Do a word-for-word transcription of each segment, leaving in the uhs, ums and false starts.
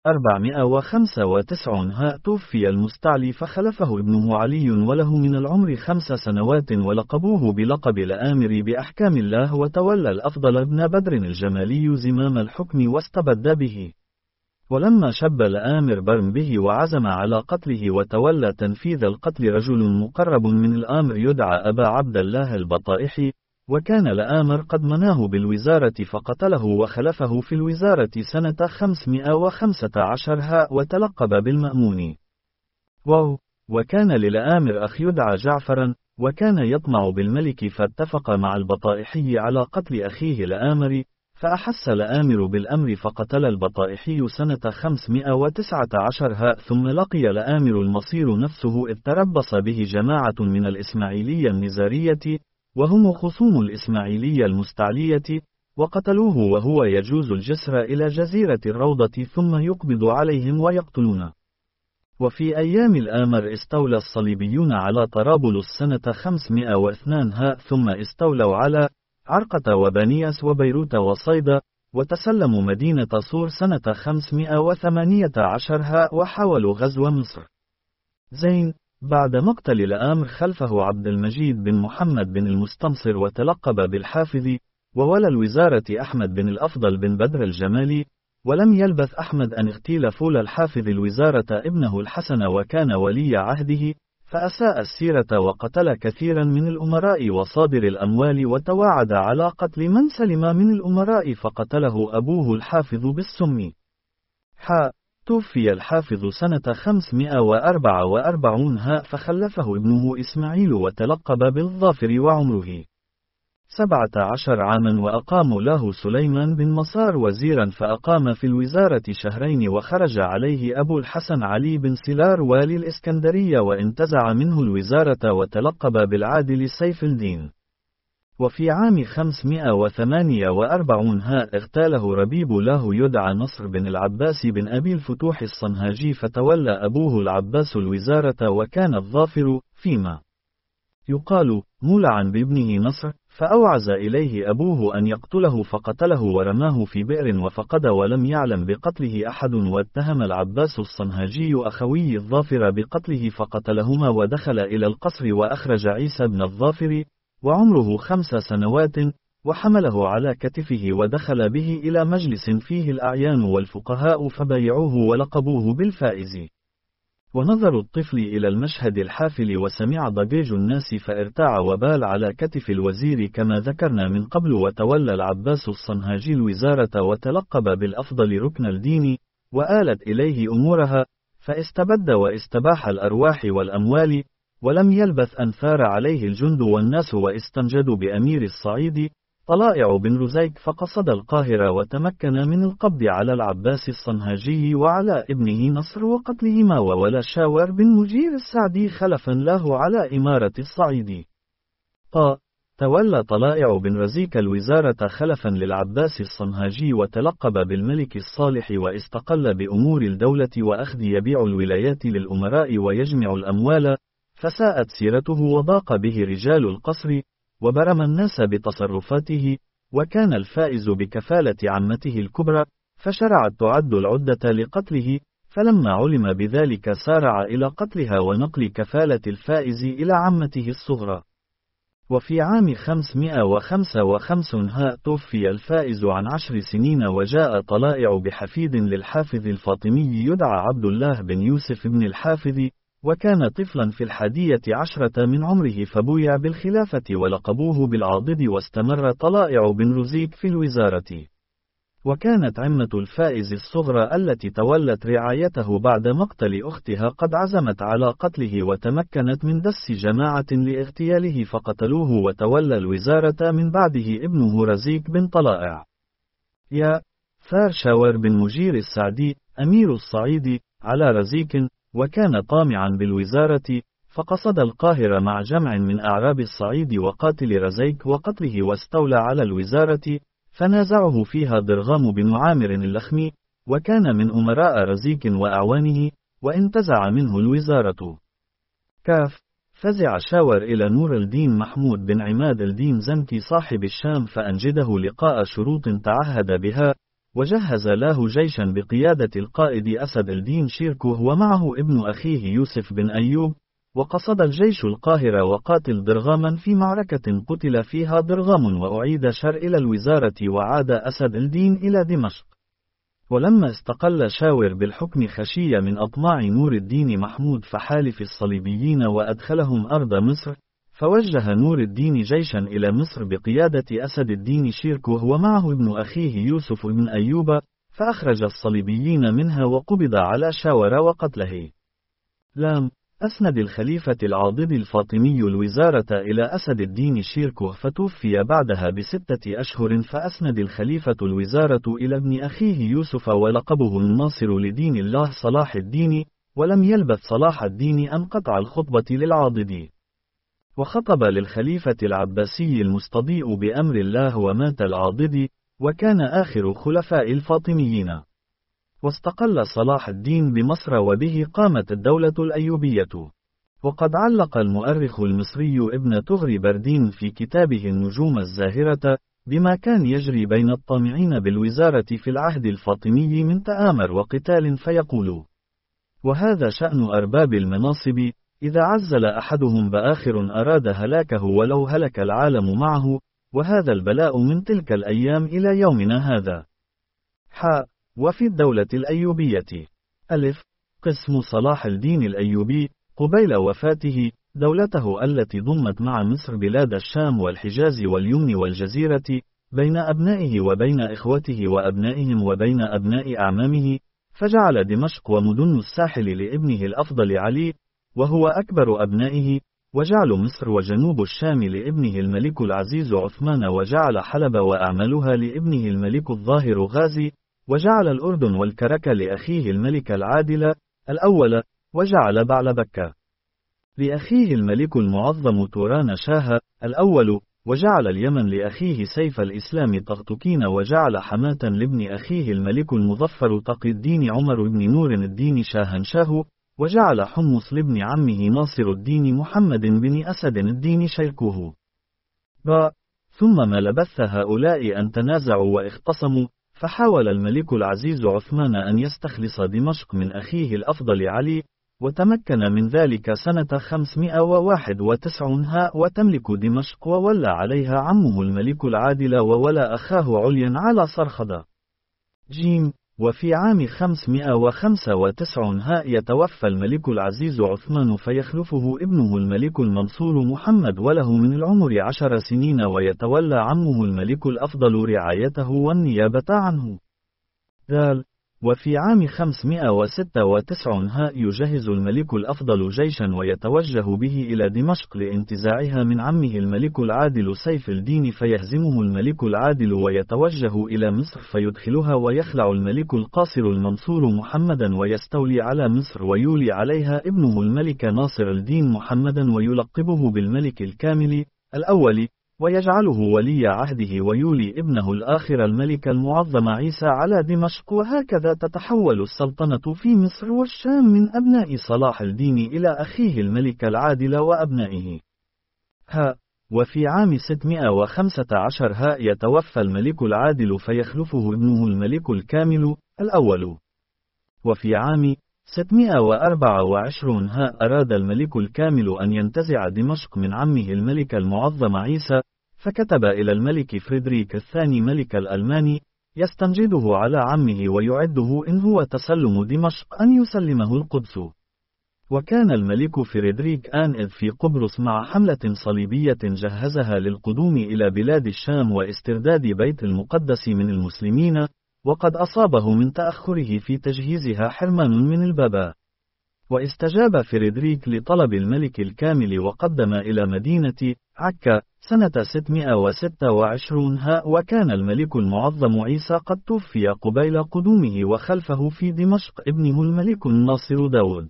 أربعمائة وخمسة وتسعين ها توفي المستعلي فخلفه ابنه علي وله من العمر خمس سنوات ولقبوه بلقب الآمر بأحكام الله، وتولى الأفضل ابن بدر الجمالي زمام الحكم واستبد به. ولما شب الآمر برم به وعزم على قتله وتولى تنفيذ القتل رجل مقرب من الآمر يدعى أبا عبد الله البطائحي، وكان الآمر قد مناه بالوزارة فقتله وخلفه في الوزارة سنة خمسمائة وخمسة عشر ها وتلقب بالمأمون. واو. وكان للآمر أخ يدعى جعفرا، وكان يطمع بالملك فاتفق مع البطائحي على قتل أخيه الآمر، فأحس الآمر بالأمر فقتل البطائحي سنة خمسمائة وتسعة عشر ها. ثم لقي الآمر المصير نفسه إذ تربص به جماعة من الإسماعيلية النزارية، وهم خصوم الإسماعيلية المستعلية، وقتلوه وهو يجوز الجسر إلى جزيرة الروضة ثم يقبض عليهم ويقتلون. وفي أيام الآمر استولى الصليبيون على طرابلس سنة خمسمائة واثنين ها، ثم استولوا على عرقة وبنياس وبيروت وصيدا، وتسلموا مدينة صور سنة خمسمائة وثمانية عشر ها وحاولوا غزو مصر. زين. بعد مقتل الآمر خلفه عبد المجيد بن محمد بن المستنصر وتلقب بالحافظ، وولى الوزارة أحمد بن الأفضل بن بدر الجمالي، ولم يلبث أحمد أن اغتيل فول الحافظ الوزارة ابنه الحسن وكان ولي عهده، فأساء السيرة وقتل كثيرا من الأمراء وصادر الأموال، وتواعد على قتل من سلم من الأمراء فقتله أبوه الحافظ بالسم. حاء. توفي الحافظ سنة خمسمائة وأربعة وأربعين ها فخلفه ابنه إسماعيل وتلقب بالظافر وعمره سبعة عشر عاما، وأقام له سليمان بن مصار وزيرا فأقام في الوزارة شهرين، وخرج عليه أبو الحسن علي بن سلار والي الإسكندرية وانتزع منه الوزارة وتلقب بالعادل سيف الدين. وفي عام خمسمائة وثمانية وأربعين ها اغتاله ربيب له يدعى نصر بن العباس بن أبي الفتوح الصنهاجي، فتولى أبوه العباس الوزارة وكان الظافر فيما يقال مولعا بابنه نصر، فأوعز إليه أبوه أن يقتله فقتله ورماه في بئر وفقد ولم يعلم بقتله أحد، واتهم العباس الصنهاجي أخوي الظافر بقتله فقتلهما ودخل إلى القصر وأخرج عيسى بن الظافر وعمره خمس سنوات وحمله على كتفه ودخل به إلى مجلس فيه الأعيان والفقهاء فبايعوه ولقبوه بالفائز. ونظر الطفل إلى المشهد الحافل وسمع ضجيج الناس فارتاع وبال على كتف الوزير كما ذكرنا من قبل، وتولى العباس الصنهاجي الوزارة وتلقب بالأفضل ركن الدين، وآلت إليه أمورها، فاستبد واستباح الأرواح والأموال، ولم يلبث أن ثار عليه الجند والناس واستنجدوا بأمير الصعيد طلائع بن رزيك، فقصد القاهرة وتمكن من القبض على العباس الصنهاجي وعلى ابنه نصر وقتلهما، وولى شاور بن مجير السعدي خلفا له على إمارة الصعيد. ط. تولى طلائع بن رزيك الوزارة خلفا للعباس الصنهاجي وتلقب بالملك الصالح، واستقل بأمور الدولة وأخذ يبيع الولايات للأمراء ويجمع الأموال، فساءت سيرته وضاق به رجال القصر، وبرم الناس بتصرفاته، وكان الفائز بكفالة عمته الكبرى، فشرعت تعد العدة لقتله، فلما علم بذلك سارع إلى قتلها ونقل كفالة الفائز إلى عمته الصغرى. وفي عام خمسمائة وخمسة وخمسين ها توفي الفائز عن عشر سنين، وجاء طلائع بحفيد للحافظ الفاطمي يدعى عبد الله بن يوسف بن الحافظ، وكان طفلا في الحادية عشرة من عمره فبويع بالخلافة ولقبوه بالعاضد، واستمر طلائع بن رزيك في الوزارة. وكانت عمة الفائز الصغرى التي تولت رعايته بعد مقتل أختها قد عزمت على قتله، وتمكنت من دس جماعة لاغتياله فقتلوه، وتولى الوزارة من بعده ابنه رزيك بن طلائع. يا ثار شاور بن مجير السعدي أمير الصعيد على رزيك، وكان طامعا بالوزارة، فقصد القاهرة مع جمع من أعراب الصعيد وقاتل رزيك وقتله، واستولى على الوزارة، فنازعه فيها ضرغام بن عامر اللخمي، وكان من أمراء رزيك وأعوانه، وانتزع منه الوزارة. كاف. فزع شاور إلى نور الدين محمود بن عماد الدين زنكي صاحب الشام فأنجده لقاء شروط تعهد بها، وجهز له جيشا بقيادة القائد أسد الدين شيركوه ومعه ابن أخيه يوسف بن أيوب، وقصد الجيش القاهرة وقاتل ضرغاما في معركة قتل فيها ضرغام وأعيد شر إلى الوزارة وعاد أسد الدين إلى دمشق. ولما استقل شاور بالحكم خشية من أطماع نور الدين محمود فحالف الصليبيين وأدخلهم أرض مصر، فوجه نور الدين جيشا إلى مصر بقيادة أسد الدين شيركوه ومعه ابن أخيه يوسف بن أيوب، فأخرج الصليبيين منها وقبض على شاور وقتله. لام أسند الخليفة العاضد الفاطمي الوزارة إلى أسد الدين شيركوه فتوفي بعدها بستة أشهر، فأسند الخليفة الوزارة إلى ابن أخيه يوسف ولقبه الناصر لدين الله صلاح الدين، ولم يلبث صلاح الدين أن قطع الخطبة للعاضد، وخطب للخليفة العباسي المستضيء بأمر الله ومات العاضد، وكان آخر خلفاء الفاطميين. واستقل صلاح الدين بمصر وبه قامت الدولة الأيوبية. وقد علق المؤرخ المصري ابن تغري بردين في كتابه النجوم الزاهرة بما كان يجري بين الطامعين بالوزارة في العهد الفاطمي من تآمر وقتال، فيقول: وهذا شأن أرباب المناصب، إذا عزل أحدهم بآخر أراد هلاكه ولو هلك العالم معه، وهذا البلاء من تلك الأيام إلى يومنا هذا. حاء وفي الدولة الأيوبية: ألف قسم صلاح الدين الأيوبي قبيل وفاته دولته التي ضمت مع مصر بلاد الشام والحجاز واليمن والجزيرة، بين أبنائه وبين إخوته وأبنائهم وبين أبناء أعمامه، فجعل دمشق ومدن الساحل لابنه الأفضل علي وهو أكبر أبنائه، وجعل مصر وجنوب الشام لابنه الملك العزيز عثمان، وجعل حلب وأعمالها لابنه الملك الظاهر غازي، وجعل الأردن والكرك لأخيه الملك العادل الأول، وجعل بعلبك لأخيه الملك المعظم توران شاه الأول، وجعل اليمن لأخيه سيف الإسلام طغطكين، وجعل حماة لابن أخيه الملك المظفر تقي الدين عمر بن نور الدين شاهنشاه، وجعل حمص لابن عمه ناصر الدين محمد بن أسد الدين شيركوه. ب ثم ما لبث هؤلاء أن تنازعوا واختصموا، فحاول الملك العزيز عثمان أن يستخلص دمشق من أخيه الأفضل علي، وتمكن من ذلك سنة خمسمائة وواحد وتسعين ها، وتملك دمشق وولى عليها عمه الملك العادل وولى أخاه عليا على صرخدة. جيم وفي عام خمسمائة وخمسة وتسعين ها يتوفى الملك العزيز عثمان فيخلفه ابنه الملك المنصور محمد وله من العمر عشر سنين، ويتولى عمه الملك الأفضل رعايته والنيابة عنه. ذال وفي عام خمسمائة وستة وتسعين ها يجهز الملك الأفضل جيشا ويتوجه به إلى دمشق لانتزاعها من عمه الملك العادل سيف الدين، فيهزمه الملك العادل ويتوجه إلى مصر فيدخلها، ويخلع الملك القاصر المنصور محمدا ويستولي على مصر، ويولي عليها ابنه الملك ناصر الدين محمدا ويلقبه بالملك الكامل الأول، ويجعله ولي عهده، ويولي ابنه الآخر الملك المعظم عيسى على دمشق، وهكذا تتحول السلطنة في مصر والشام من أبناء صلاح الدين إلى أخيه الملك العادل وأبنائه. ها وفي عام ستمائة وخمسة عشر ها يتوفى الملك العادل فيخلفه ابنه الملك الكامل الأول. وفي عام ستمائة وأربعة وعشرين ها أراد الملك الكامل أن ينتزع دمشق من عمه الملك المعظم عيسى، فكتب إلى الملك فريدريك الثاني ملك الألماني يستنجده على عمه ويعده إن هو تسلم دمشق أن يسلمه القدس. وكان الملك فريدريك آنذ في قبرص مع حملة صليبية جهزها للقدوم إلى بلاد الشام واسترداد بيت المقدس من المسلمين، وقد أصابه من تأخره في تجهيزها حرمان من البابا. واستجاب فريدريك لطلب الملك الكامل وقدم إلى مدينة عكا سنة ستمائة وستة وعشرين ها، وكان الملك المعظم عيسى قد توفي قبيل قدومه، وخلفه في دمشق ابنه الملك الناصر داود.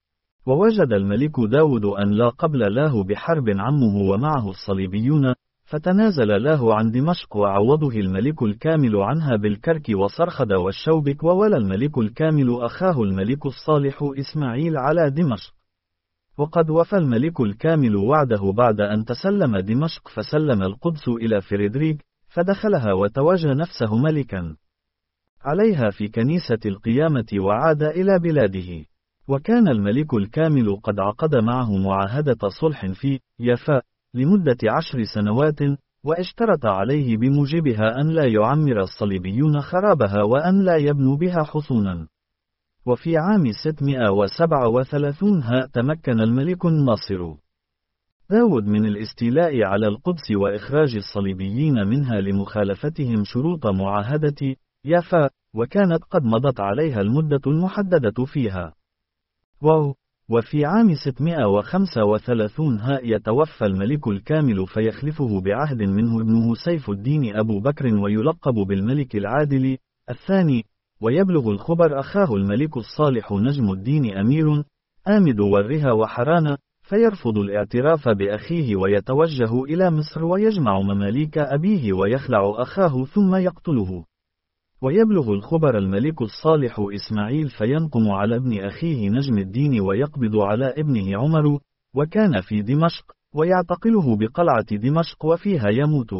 ووجد الملك داود أن لا قبل له بحرب عمه ومعه الصليبيون، فتنازل له عن دمشق وعوضه الملك الكامل عنها بالكرك وصرخد والشوبك، وولى الملك الكامل أخاه الملك الصالح إسماعيل على دمشق. وقد وفى الملك الكامل وعده بعد أن تسلم دمشق، فسلم القدس إلى فريدريك فدخلها وتوج نفسه ملكا. عليها في كنيسة القيامة وعاد إلى بلاده. وكان الملك الكامل قد عقد معه معاهدة صلح في يافا لمدة عشر سنوات، واشترط عليه بموجبها أن لا يعمر الصليبيون خرابها وأن لا يبنوا بها حصونا. وفي عام ستمائة وسبعة وثلاثين ها تمكن الملك الناصر داود من الاستيلاء على القدس وإخراج الصليبيين منها لمخالفتهم شروط معاهدة يافا، وكانت قد مضت عليها المدة المحددة فيها. واو. وفي عام ستمائة وخمسة وثلاثين ها يتوفى الملك الكامل فيخلفه بعهد منه ابنه سيف الدين أبو بكر ويلقب بالملك العادل الثاني، ويبلغ الخبر أخاه الملك الصالح نجم الدين أمير آمد ورها وحران، فيرفض الاعتراف بأخيه ويتوجه إلى مصر ويجمع مماليك أبيه ويخلع أخاه ثم يقتله. ويبلغ الخبر الملك الصالح إسماعيل فينقم على ابن أخيه نجم الدين ويقبض على ابنه عمر، وكان في دمشق، ويعتقله بقلعة دمشق وفيها يموت.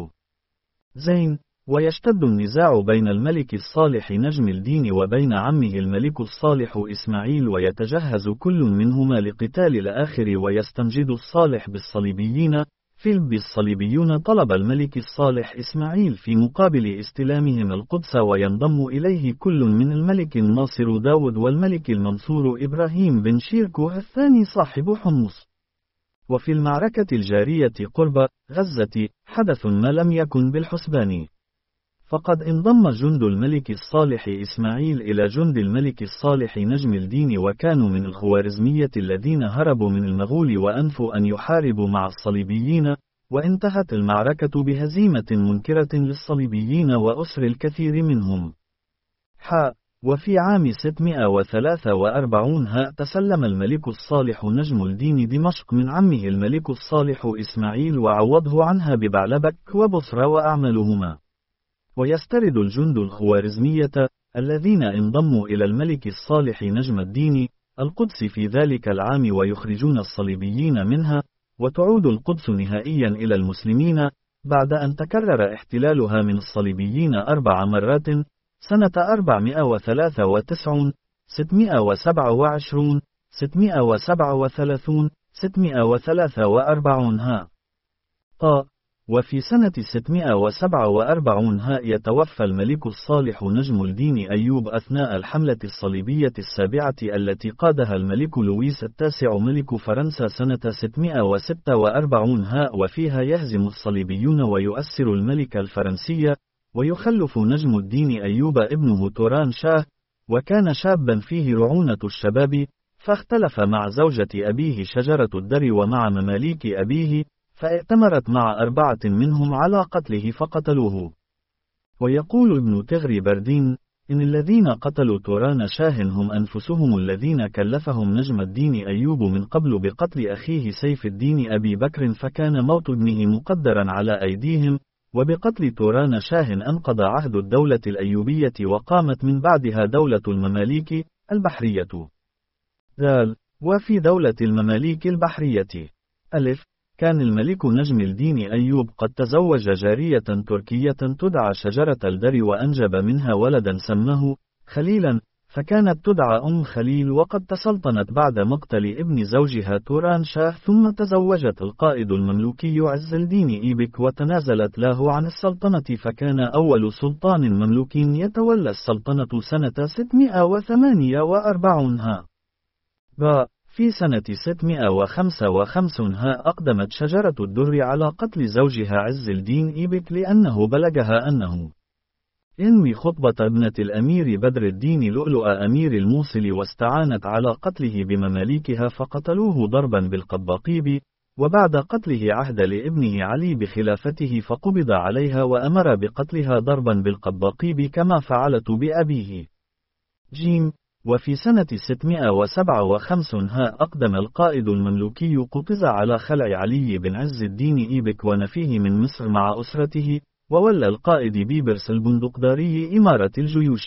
زين. ويشتد النزاع بين الملك الصالح نجم الدين وبين عمه الملك الصالح إسماعيل، ويتجهز كل منهما لقتال الآخر، ويستنجد الصالح بالصليبيين. فيلب الصليبيون طلب الملك الصالح إسماعيل في مقابل استلامهم القدس، وينضم إليه كل من الملك الناصر داود والملك المنصور إبراهيم بن شيركو الثاني صاحب حمص. وفي المعركة الجارية قرب غزة حدث ما لم يكن بالحسبان، فقد انضم جند الملك الصالح إسماعيل إلى جند الملك الصالح نجم الدين، وكانوا من الخوارزمية الذين هربوا من المغول وأنفوا أن يحاربوا مع الصليبيين، وانتهت المعركة بهزيمة منكرة للصليبيين وأسر الكثير منهم. حاء. وفي عام ستمائة وثلاثة وأربعين ها تسلم الملك الصالح نجم الدين دمشق من عمه الملك الصالح إسماعيل، وعوضه عنها ببعلبك وبصرى وأعمالهما. ويسترد الجند الخوارزمية الذين انضموا إلى الملك الصالح نجم الدين القدس في ذلك العام، ويخرجون الصليبيين منها، وتعود القدس نهائيا إلى المسلمين بعد أن تكرر احتلالها من الصليبيين أربع مرات، سنة أربعمائة وثلاثة وتسعين، ستمائة وسبعة وعشرين، ستمائة وسبعة وثلاثين، ستمائة وثلاثة وأربعين ها. طا. وفي سنة ستمائة وسبعة وأربعين ها يتوفى الملك الصالح نجم الدين أيوب أثناء الحملة الصليبية السابعة التي قادها الملك لويس التاسع ملك فرنسا سنة ستمائة وستة وأربعين ها، وفيها يهزم الصليبيون ويؤسر الملك الفرنسي، ويخلف نجم الدين أيوب ابنه توران شاه، وكان شابا فيه رعونة الشباب، فاختلف مع زوجة أبيه شجرة الدر ومع مماليك أبيه، فائتمرت مع أربعة منهم على قتله فقتلوه. ويقول ابن تغري بردين إن الذين قتلوا توران شاه هم أنفسهم الذين كلفهم نجم الدين أيوب من قبل بقتل أخيه سيف الدين أبي بكر، فكان موت ابنه مقدرا على أيديهم، وبقتل توران شاه أنقض عهد الدولة الأيوبية، وقامت من بعدها دولة المماليك البحرية. ذال. وفي دولة المماليك البحرية ألف. كان الملك نجم الدين أيوب قد تزوج جارية تركية تدعى شجرة الدر، وأنجب منها ولدا سماه خليلا، فكانت تدعى أم خليل، وقد تسلطنت بعد مقتل ابن زوجها توران شاه، ثم تزوجت القائد المملوكي عز الدين إيبك، وتنازلت له عن السلطنة، فكان أول سلطان مملوكي يتولى السلطنة سنة ستمائة وثمانية وأربعين ها. ب. في سنة ستمائة وخمسة وخمسين ها أقدمت شجرة الدر على قتل زوجها عز الدين إيبك، لأنه بلغها أنه ينوي خطبة ابنة الأمير بدر الدين لؤلؤ أمير الموصل، واستعانت على قتله بمماليكها، فقتلوه ضربا بالقباقيب، وبعد قتله عهد لابنه علي بخلافته، فقبض عليها وأمر بقتلها ضربا بالقباقيب كما فعلت بأبيه. جيم. وفي سنة ستمائة وسبعة وخمسين ها أقدم القائد المملوكي قطز على خلع علي بن عز الدين إيبك ونفيه من مصر مع أسرته، وولى القائد بيبرس البندقداري إمارة الجيوش.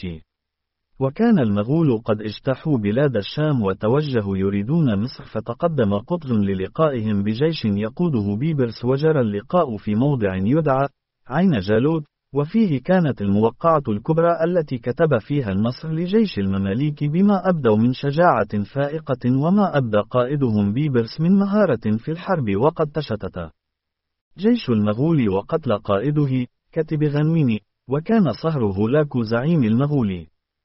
وكان المغول قد اجتاحوا بلاد الشام وتوجهوا يريدون مصر، فتقدم قطز للقائهم بجيش يقوده بيبرس، وجرى اللقاء في موضع يدعى عين جالوت، وفيه كانت الموقعة الكبرى التي كتب فيها النصر لجيش المماليك بما أبدوا من شجاعة فائقة وما أبدى قائدهم بيبرس من مهارة في الحرب وقد تشتت جيش المغول وقتل قائده كتب غنويني، وكان صهر هولاكو زعيم المغول.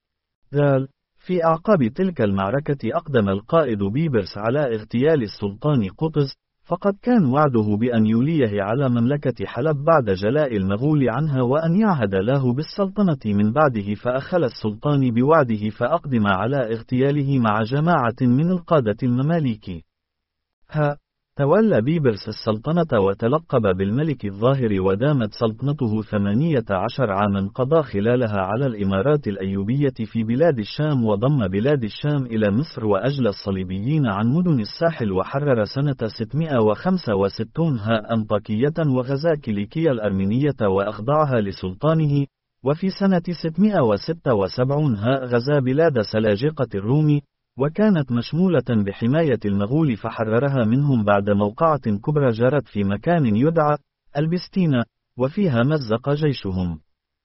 ذال في أعقاب تلك المعركة أقدم القائد بيبرس على اغتيال السلطان قطز، فقد كان وعده بأن يوليه على مملكة حلب بعد جلاء المغول عنها وأن يعهد له بالسلطنة من بعده، فأخل السلطان بوعده فأقدم على اغتياله مع جماعة من القادة المماليك. ها تولى بيبرس السلطنة وتلقب بالملك الظاهر، ودامت سلطنته ثمانية عشر عاما، قضى خلالها على الإمارات الأيوبية في بلاد الشام، وضم بلاد الشام إلى مصر، وأجلى الصليبيين عن مدن الساحل، وحرر سنة ستمائة وخمسة وستين ها أنطاكية وغزا كيليكية الأرمينية وأخضعها لسلطانه، وفي سنة ستمائة وستة وسبعين ها غزا بلاد سلاجقة الروم، وكانت مشمولة بحماية المغول فحررها منهم بعد موقعة كبرى جرت في مكان يدعى البستينة، وفيها مزق جيشهم.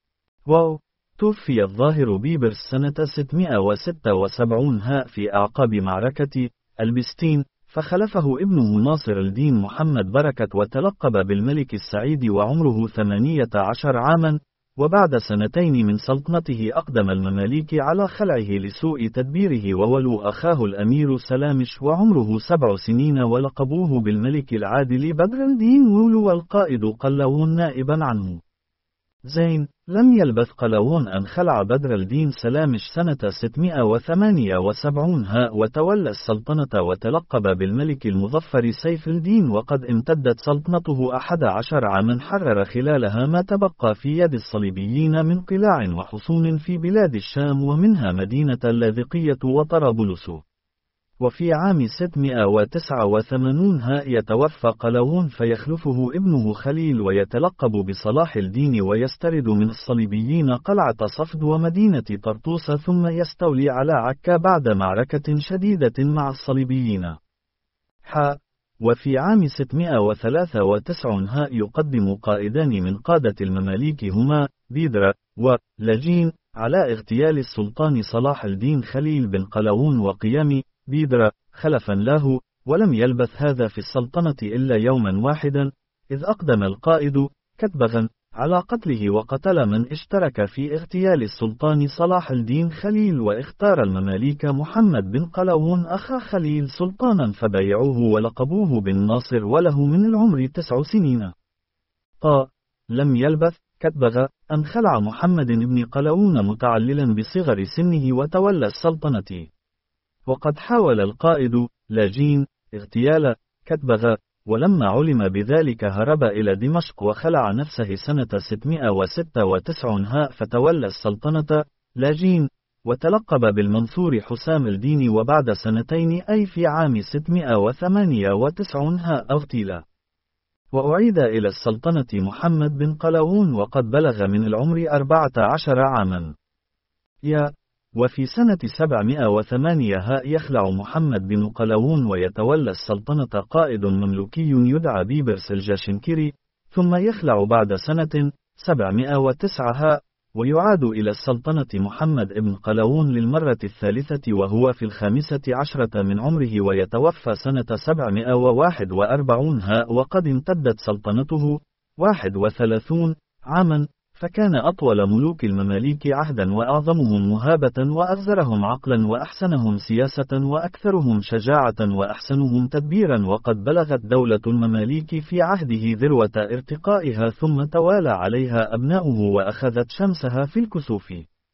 واو توفي الظاهر بيبرس سنة ستمائة وستة وسبعين ها في أعقاب معركة البستين، فخلفه ابنه ناصر الدين محمد بركة وتلقب بالملك السعيد وعمره ثمانية عشر عاما. وبعد سنتين من سلطنته أقدم المماليك على خلعه لسوء تدبيره، وولوا أخاه الأمير سلامش وعمره سبع سنين ولقبوه بالملك العادل بدر الدين، ولو القائد قلاوون نائبا عنه. زين لم يلبث قلاوون أن خلع بدر الدين سلامش سنة ستمائة وثمانية وسبعين ها وتولى السلطنة وتلقب بالملك المظفر سيف الدين، وقد امتدت سلطنته أحد عشر عاما، حرر خلالها ما تبقى في يد الصليبيين من قلاع وحصون في بلاد الشام، ومنها مدينة اللاذقية وطرابلس. وفي عام ستمائة وتسعة وثمانين ها يتوفى قلاوون فيخلفه ابنه خليل، ويتلقب بصلاح الدين، ويسترد من الصليبيين قلعة صفد ومدينة طرطوس، ثم يستولي على عكا بعد معركة شديدة مع الصليبيين. ح وفي عام ستمائة وثلاثة وتسعين ها يقدم قائدان من قادة المماليك هما بيدرة ولجين على اغتيال السلطان صلاح الدين خليل بن قلاوون وقيام بيدرة خلفا له، ولم يلبث هذا في السلطنة إلا يوما واحدا، إذ أقدم القائد كتبغا على قتله، وقتل من اشترك في اغتيال السلطان صلاح الدين خليل، واختار المماليك محمد بن قلاوون أخا خليل سلطانا فبايعوه ولقبوه بالناصر، وله من العمر تسع سنين. ق لم يلبث كتبغ أن خلع محمد بن قلاوون متعللا بصغر سنه وتولى السلطنة. وقد حاول القائد لاجين اغتيال كتبغ، ولما علم بذلك هرب إلى دمشق وخلع نفسه سنة ستمائة وستة وتسعين ها، فتولى السلطنة لاجين وتلقب بالمنصور حسام الدين، وبعد سنتين أي في عام ستمائة وثمانية وتسعين ها اغتيل. وأعيد إلى السلطنة محمد بن قلاوون وقد بلغ من العمر أربعة عشر عاما. يا وفي سنة سبعمائة وثمانية ها يخلع محمد بن قلاوون ويتولى السلطنة قائد مملوكي يدعى بيبرس الجاشنكري، ثم يخلع بعد سنة سبعمائة وتسعة ها ويعاد إلى السلطنة محمد بن قلاوون للمرة الثالثة وهو في الخامسة عشرة من عمره، ويتوفى سنة سبعمائة وواحد وأربعين ها وقد امتدت سلطنته واحد وثلاثين عاما، فكان أطول ملوك المماليك عهدا وأعظمهم مهابة وأغزرهم عقلا وأحسنهم سياسة وأكثرهم شجاعة وأحسنهم تدبيرا، وقد بلغت دولة المماليك في عهده ذروة ارتقائها، ثم توالى عليها أبناؤه وأخذت شمسها في الكسوف.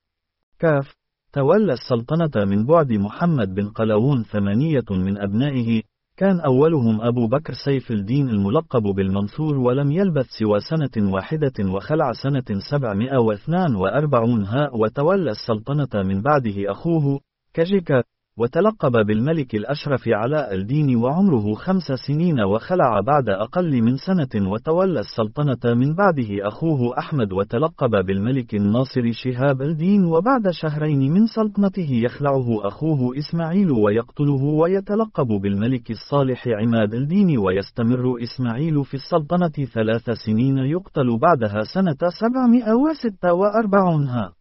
كاف تولى السلطنة من بعد محمد بن قلاوون ثمانية من أبنائه، كان أولهم أبو بكر سيف الدين الملقب بالمنصور، ولم يلبث سوى سنة واحدة وخلع سنة سبعمائة واثنين وأربعين ها، وتولى السلطنة من بعده أخوه كجيكا وتلقب بالملك الأشرف علاء الدين وعمره خمس سنين وخلع بعد أقل من سنة، وتولى السلطنة من بعده أخوه أحمد وتلقب بالملك الناصر شهاب الدين، وبعد شهرين من سلطنته يخلعه أخوه إسماعيل ويقتله ويتلقب بالملك الصالح عماد الدين، ويستمر إسماعيل في السلطنة ثلاث سنين يقتل بعدها سنة سبعمائة وستة وأربعين ها.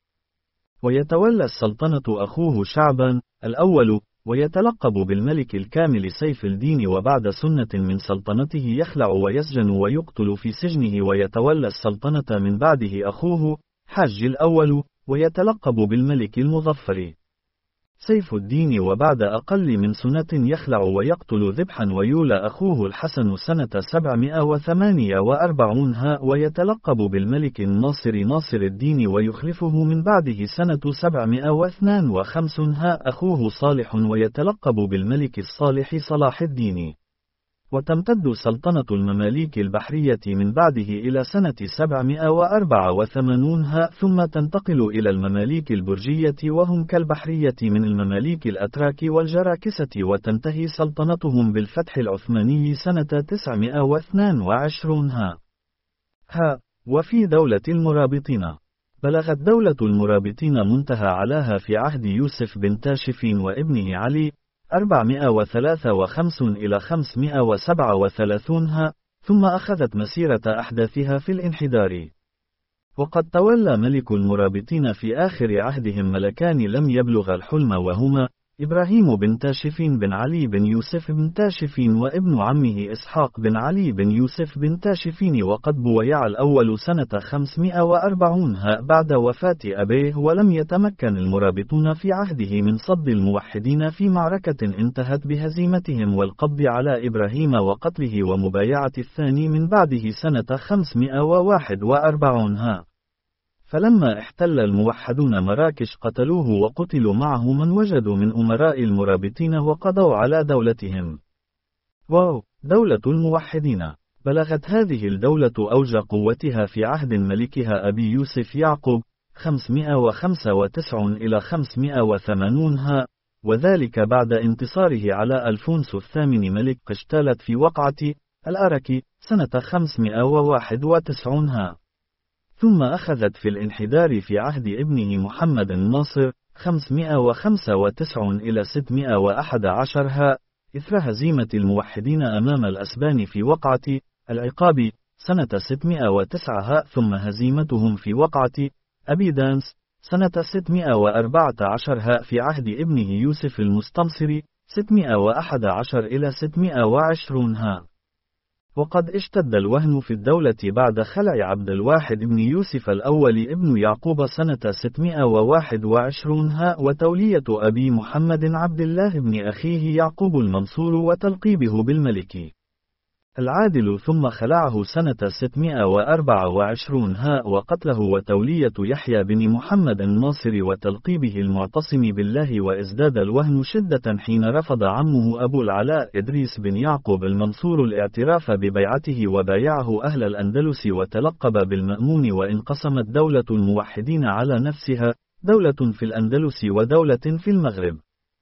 ويتولى السلطنة أخوه شعبان الأول ويتلقب بالملك الكامل سيف الدين، وبعد سنة من سلطنته يخلع ويسجن ويقتل في سجنه، ويتولى السلطنة من بعده أخوه حج الأول ويتلقب بالملك المظفر سيف الدين، وبعد أقل من سنة يخلع ويقتل ذبحا ويولى أخوه الحسن سنة سبعمائة وثمانية وأربعين ها، ويتلقب بالملك الناصر ناصر الدين ويخلفه من بعده سنة سبعمائة واثنين وخمسين ها أخوه صالح، ويتلقب بالملك الصالح صلاح الدين. وتمتد سلطنة المماليك البحرية من بعده إلى سنة سبعمائة وأربعة وثمانين ها، ثم تنتقل إلى المماليك البرجية وهم كالبحرية من المماليك الأتراك والجراكسة، وتنتهي سلطنتهم بالفتح العثماني سنة تسعمائة واثنين وعشرين ها. ها. وفي دولة المرابطين، بلغت دولة المرابطين منتهى علاها في عهد يوسف بن تاشفين وابنه علي أربعمائة وثلاثة وخمسين إلى خمسمائة وسبعة وثلاثين ها، ثم أخذت مسيرة أحداثها في الانحدار. وقد تولى ملك المرابطين في آخر عهدهم ملكان لم يبلغ الحلم، وهما إبراهيم بن تاشفين بن علي بن يوسف بن تاشفين وابن عمه إسحاق بن علي بن يوسف بن تاشفين، وقد بويع الأول سنة خمسمائة وأربعين ها بعد وفاة أبيه، ولم يتمكن المرابطون في عهده من صد الموحدين في معركة انتهت بهزيمتهم والقبض على إبراهيم وقتله، ومبايعة الثاني من بعده سنة خمسمائة وواحد وأربعين ها. فلما احتل الموحدون مراكش قتلوه وقتلوا معه من وجدوا من أمراء المرابطين وقضوا على دولتهم. واو. دولة الموحدين، بلغت هذه الدولة أوج قوتها في عهد ملكها أبي يوسف يعقوب خمسمائة وخمسة وتسعين إلى خمسمائة وثمانين ها، وذلك بعد انتصاره على ألفونسو الثامن ملك قشتالت في وقعة الأركي سنة خمسمائة وواحد وتسعين ها. ثم أخذت في الانحدار في عهد ابنه محمد الناصر خمسمائة وخمسة وتسعين إلى ستمائة وأحد عشر ها، إثر هزيمة الموحدين أمام الأسبان في وقعة العقاب سنة ستمائة وتسعة ها، ثم هزيمتهم في وقعة أبيدانس سنة ستمائة وأربعة عشر ها في عهد ابنه يوسف المستنصري ستمائة وأحد عشر إلى ستمائة وعشرين ها. وقد اشتد الوهن في الدولة بعد خلع عبد الواحد بن يوسف الأول ابن يعقوب سنة ستمائة وواحد وعشرين ها، وتولية أبي محمد عبد الله بن أخيه يعقوب المنصور وتلقيبه بالملك العادل، ثم خلعه سنة ستمائة وأربعة وعشرين ها، وقتله وتولية يحيى بن محمد الناصر وتلقيبه المعتصم بالله. وازداد الوهن شدة حين رفض عمه أبو العلاء إدريس بن يعقوب المنصور الاعتراف ببيعته وبايعه أهل الأندلس وتلقب بالمأمون، وانقسمت دولة الموحدين على نفسها دولة في الأندلس ودولة في المغرب.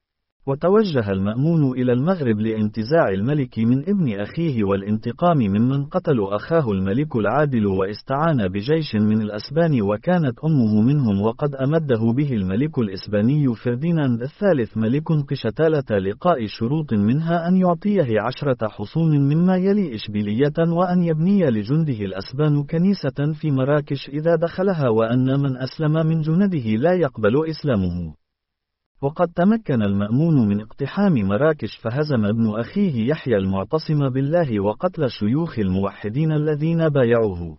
وتوجه المأمون إلى المغرب لانتزاع الملك من ابن أخيه والانتقام ممن قتلوا أخاه الملك العادل، واستعان بجيش من الأسبان وكانت أمه منهم، وقد أمده به الملك الإسباني فرديناند الثالث ملك قشتالة لقاء شروط، منها أن يعطيه عشرة حصون مما يلي إشبيلية، وأن يبني لجنده الأسبان كنيسة في مراكش إذا دخلها، وأن من أسلم من جنده لا يقبل إسلامه. وقد تمكن المأمون من اقتحام مراكش، فهزم ابن أخيه يحيى المعتصم بالله وقتل شيوخ الموحدين الذين بايعوه.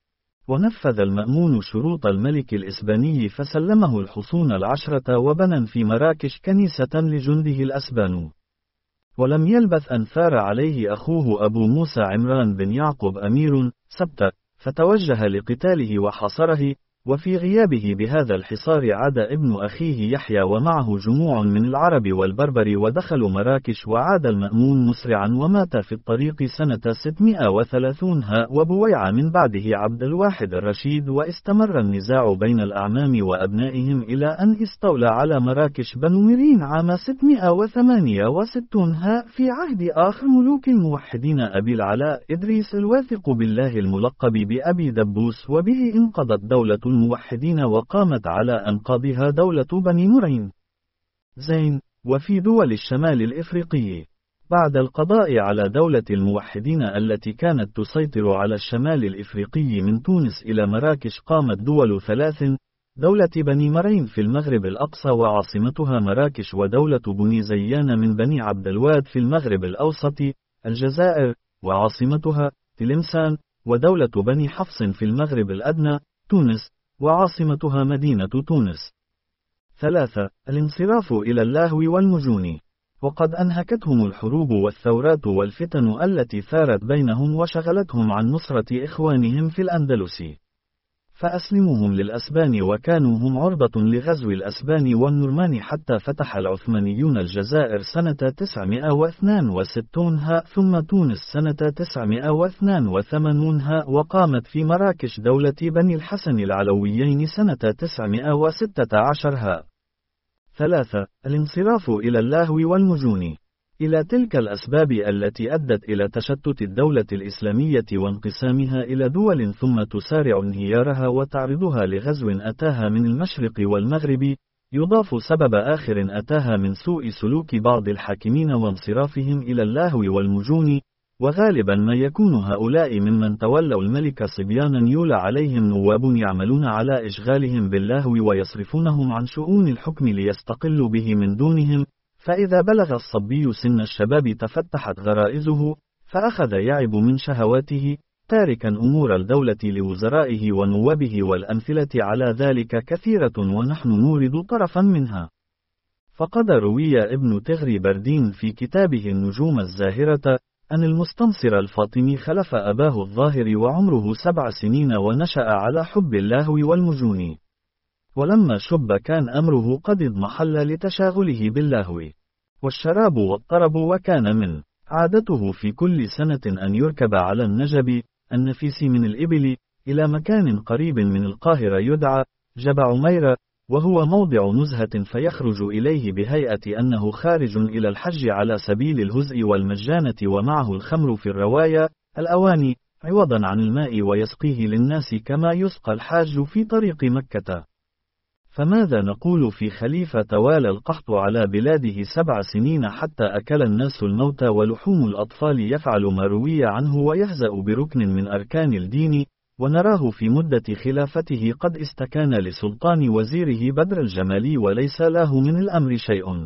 ونفذ المأمون شروط الملك الإسباني فسلمه الحصون العشرة، وبنى في مراكش كنيسة لجنده الأسبان. ولم يلبث أن ثار عليه أخوه أبو موسى عمران بن يعقوب أمير سبت، فتوجه لقتاله وحاصره، وفي غيابه بهذا الحصار عاد ابن أخيه يحيى ومعه جموع من العرب والبربر ودخلوا مراكش، وعاد المأمون مسرعا ومات في الطريق سنة ستمائة وثلاثين ها وبويع من بعده عبد الواحد الرشيد. واستمر النزاع بين الأعمام وأبنائهم إلى أن استولى على مراكش بنو مرين عام ستمائة وثمانية وستين ها في عهد آخر ملوك الموحدين أبي العلاء إدريس الواثق بالله الملقب بأبي دبوس، وبه انقضت دولة الموحدين وقامت على أنقاضها دولة بني مرين. زين. وفي دول الشمال الإفريقي بعد القضاء على دولة الموحدين التي كانت تسيطر على الشمال الإفريقي من تونس إلى مراكش، قامت دول ثلاث: دولة بني مرين في المغرب الأقصى وعاصمتها مراكش، ودولة بني زيان من بني عبد الواد في المغرب الأوسط الجزائر وعاصمتها تلمسان، ودولة بني حفص في المغرب الأدنى تونس وعاصمتها مدينة تونس. ثلاثة: الانصراف إلى اللهو والمجون، وقد أنهكتهم الحروب والثورات والفتن التي ثارت بينهم وشغلتهم عن نصرة إخوانهم في الأندلس، فأسلموهم للأسبان، وكانوا هم عرضة لغزو الأسبان والنرمان حتى فتح العثمانيون الجزائر سنة تسعمائة واثنين وستين ها، ثم تونس سنة تسعمائة واثنين وثمانين ها، وقامت في مراكش دولة بني الحسن العلويين سنة تسعمائة وستة عشر ها. ثلاثة: الانصراف إلى اللهو والمجون. إلى تلك الأسباب التي أدت إلى تشتت الدولة الإسلامية وانقسامها إلى دول ثم تسارع انهيارها وتعرضها لغزو أتاها من المشرق والمغرب، يضاف سبب آخر أتاها من سوء سلوك بعض الحاكمين وانصرافهم إلى اللهو والمجون، وغالبا ما يكون هؤلاء ممن تولوا الملك صبيانا يولى عليهم نواب يعملون على إشغالهم باللهو ويصرفونهم عن شؤون الحكم ليستقلوا به من دونهم، فإذا بلغ الصبي سن الشباب تفتحت غرائزه، فأخذ يعب من شهواته، تاركا أمور الدولة لوزرائه ونوابه، والأمثلة على ذلك كثيرة ونحن نورد طرفا منها. فقد روي ابن تغري بردين في كتابه النجوم الزاهرة أن المستنصر الفاطمي خلف أباه الظاهر وعمره سبع سنين ونشأ على حب اللهو والمجون، ولما شب كان أمره قد اضمحل لتشاغله باللهو والشراب والطرب، وكان من عادته في كل سنة أن يركب على النجب النفيس من الإبل إلى مكان قريب من القاهرة يدعى جبع عميرة، وهو موضع نزهة، فيخرج إليه بهيئة أنه خارج إلى الحج على سبيل الهزء والمجانة، ومعه الخمر في الرواية الأواني عوضا عن الماء، ويسقيه للناس كما يسقى الحاج في طريق مكة. فماذا نقول في خليفة توالى القحط على بلاده سبع سنين حتى أكل الناس الموت ولحوم الأطفال، يفعل ما روي عنه ويهزأ بركن من أركان الدين، ونراه في مدة خلافته قد استكان لسلطان وزيره بدر الجمالي وليس له من الأمر شيء.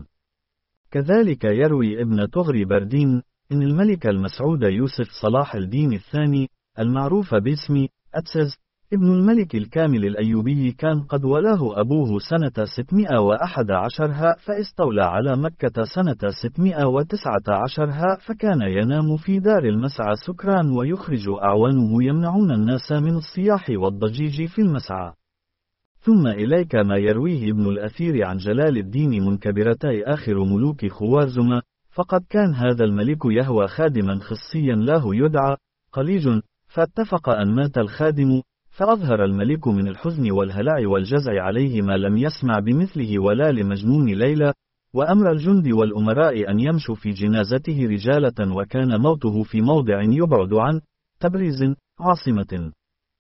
كذلك يروي ابن تغري بردين إن الملك المسعود يوسف صلاح الدين الثاني المعروف باسم أتسز ابن الملك الكامل الأيوبي كان قد ولاه أبوه سنة ستمائة وأحد عشر ها، فاستولى على مكة سنة ستمائة وتسعة عشر ها، فكان ينام في دار المسعى سكران، ويخرج أعوانه يمنعون الناس من الصياح والضجيج في المسعى. ثم إليك ما يرويه ابن الأثير عن جلال الدين منكبرتي آخر ملوك خوارزم، فقد كان هذا الملك يهوى خادما خصيا له يدعى قليج، فاتفق أن مات الخادم، فأظهر الملك من الحزن والهلع والجزع عليه ما لم يسمع بمثله ولا لمجنون ليلى، وأمر الجند والأمراء أن يمشوا في جنازته رجالة، وكان موته في موضع يبعد عن تبريز عاصمة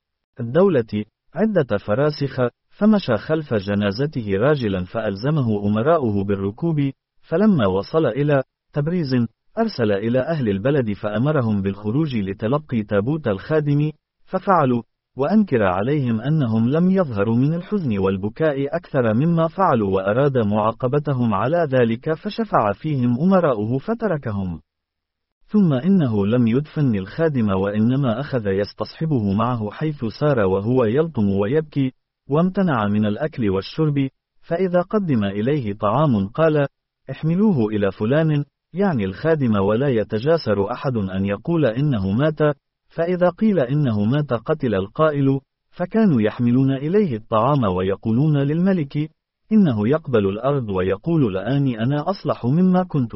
الدولة عدة فراسخ، فمشى خلف جنازته راجلا فألزمه أمراؤه بالركوب، فلما وصل إلى تبريز أرسل إلى أهل البلد فأمرهم بالخروج لتلقي تابوت الخادم، ففعلوا، وأنكر عليهم أنهم لم يظهروا من الحزن والبكاء أكثر مما فعلوا، وأراد معاقبتهم على ذلك فشفع فيهم أمراؤه فتركهم. ثم إنه لم يدفن الخادم، وإنما أخذ يستصحبه معه حيث سار وهو يلطم ويبكي، وامتنع من الأكل والشرب، فإذا قدم إليه طعام قال: احملوه إلى فلان، يعني الخادم، ولا يتجاسر أحد أن يقول إنه مات، فإذا قيل إنه مات قتل القائل، فكانوا يحملون إليه الطعام ويقولون للملك: إنه يقبل الأرض ويقول لآني أنا أصلح مما كنت.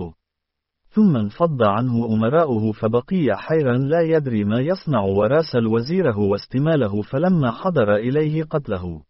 ثم انفض عنه أمراؤه فبقي حيرا لا يدري ما يصنع، وراسل وزيره واستماله فلما حضر إليه قتله.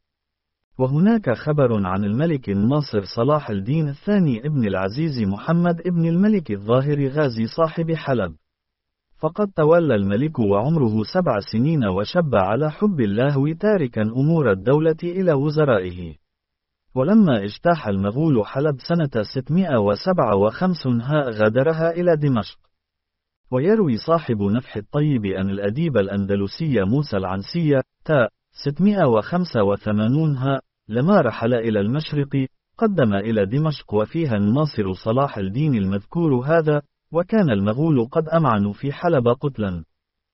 وهناك خبر عن الملك الناصر صلاح الدين الثاني ابن العزيز محمد ابن الملك الظاهر غازي صاحب حلب. فقد تولى الملك وعمره سبع سنين وشب على حب الله تاركا أمور الدولة إلى وزرائه. ولما اجتاح المغول حلب سنة ستمائة وسبعة وخمسين ها غادرها إلى دمشق. ويروي صاحب نفح الطيب أن الأديب الأندلسي موسى العنسي تا ستمائة وخمسة وثمانين ها لما رحل إلى المشرق قدم إلى دمشق وفيها الناصر صلاح الدين المذكور هذا، وكان المغول قد أمعنوا في حلب قتلا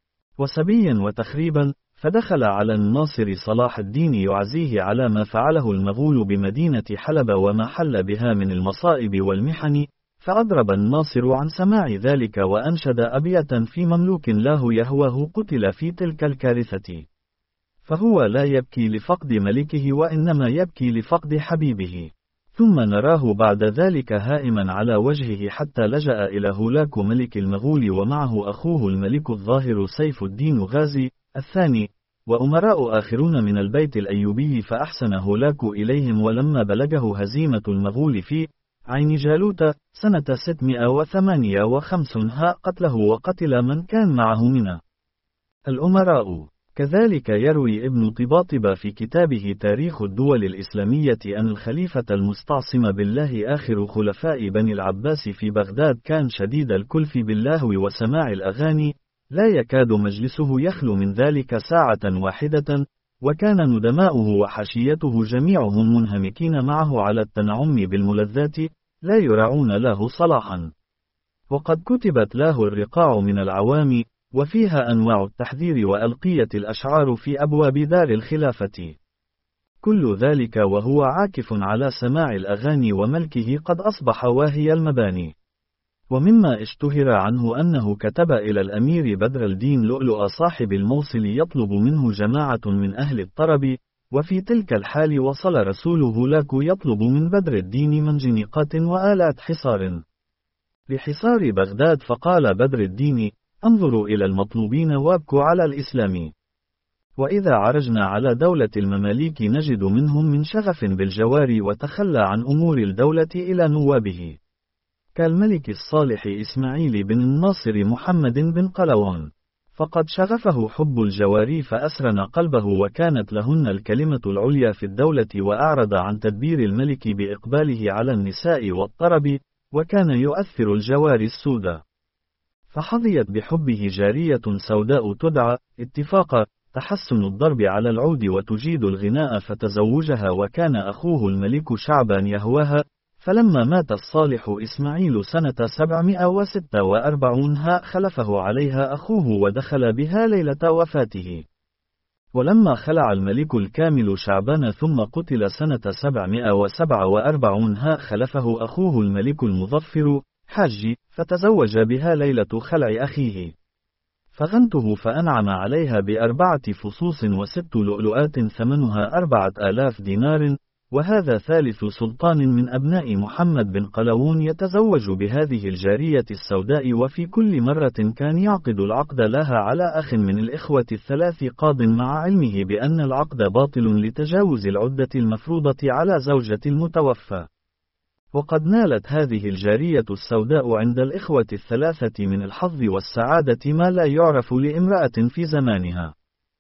وسبيا وتخريبا، فدخل على الناصر صلاح الدين يعزيه على ما فعله المغول بمدينة حلب وما حل بها من المصائب والمحن، فأضرب الناصر عن سماع ذلك وأنشد أبياتا في مملوك له يهواه قتل في تلك الكارثة، فهو لا يبكي لفقد ملكه وإنما يبكي لفقد حبيبه. ثم نراه بعد ذلك هائما على وجهه حتى لجأ إلى هولاك ملك المغول ومعه أخوه الملك الظاهر سيف الدين غازي الثاني، وأمراء آخرون من البيت الأيوبي، فأحسن هولاك إليهم. ولما بلغه هزيمة المغول في عين جالوت سنة ستمائة وثمانية وخمسين ها قتله وقتل من كان معه من الأمراء. كذلك يروي ابن طباطبة في كتابه تاريخ الدول الإسلامية أن الخليفة المستعصم بالله آخر خلفاء بني العباس في بغداد كان شديد الكلف باللهو وسماع الأغاني، لا يكاد مجلسه يخلو من ذلك ساعة واحدة، وكان ندماؤه وحشيته جميعهم منهمكين معه على التنعم بالملذات، لا يراعون له صلاحا. وقد كتبت له الرقاع من العوام، وفيها أنواع التحذير وألقية الأشعار في أبواب دار الخلافة. كل ذلك وهو عاكف على سماع الأغاني وملكه قد أصبح واهي المباني. ومما اشتهر عنه أنه كتب إلى الأمير بدر الدين لؤلؤ صاحب الموصل يطلب منه جماعة من أهل الطرب، وفي تلك الحال وصل رسول هولاك يطلب من بدر الدين منجنيقات وآلات حصار لحصار بغداد، فقال بدر الدين: انظروا إلى المطلوبين وابكوا على الإسلام، وإذا عرجنا على دولة المماليك نجد منهم من شغف بالجوار وتخلى عن أمور الدولة إلى نوابه، كالملك الصالح إسماعيل بن الناصر محمد بن قلاوون، فقد شغفه حب الجواري فأسرن قلبه، وكانت لهن الكلمة العليا في الدولة، وأعرض عن تدبير الملك بإقباله على النساء والطرب، وكان يؤثر الجواري السوداء، فحظيت بحبه جارية سوداء تدعى اتفاق تحسن الضرب على العود وتجيد الغناء، فتزوجها، وكان أخوه الملك شعبان يهواها. فلما مات الصالح إسماعيل سنة سبعمائة وستة وأربعين ها خلفه عليها أخوه ودخل بها ليلة وفاته. ولما خلع الملك الكامل شعبان ثم قتل سنة سبعمائة وسبعة وأربعين ها خلفه أخوه الملك المظفر حاج، فتزوج بها ليلة خلع أخيه، فغنته فأنعم عليها بأربعة فصوص وست لؤلؤات ثمنها أربعة آلاف دينار. وهذا ثالث سلطان من أبناء محمد بن قلاوون يتزوج بهذه الجارية السوداء، وفي كل مرة كان يعقد العقد لها على أخ من الإخوة الثلاث قاض، مع علمه بأن العقد باطل لتجاوز العدة المفروضة على زوجة المتوفى. وقد نالت هذه الجارية السوداء عند الإخوة الثلاثة من الحظ والسعادة ما لا يعرف لامرأة في زمانها.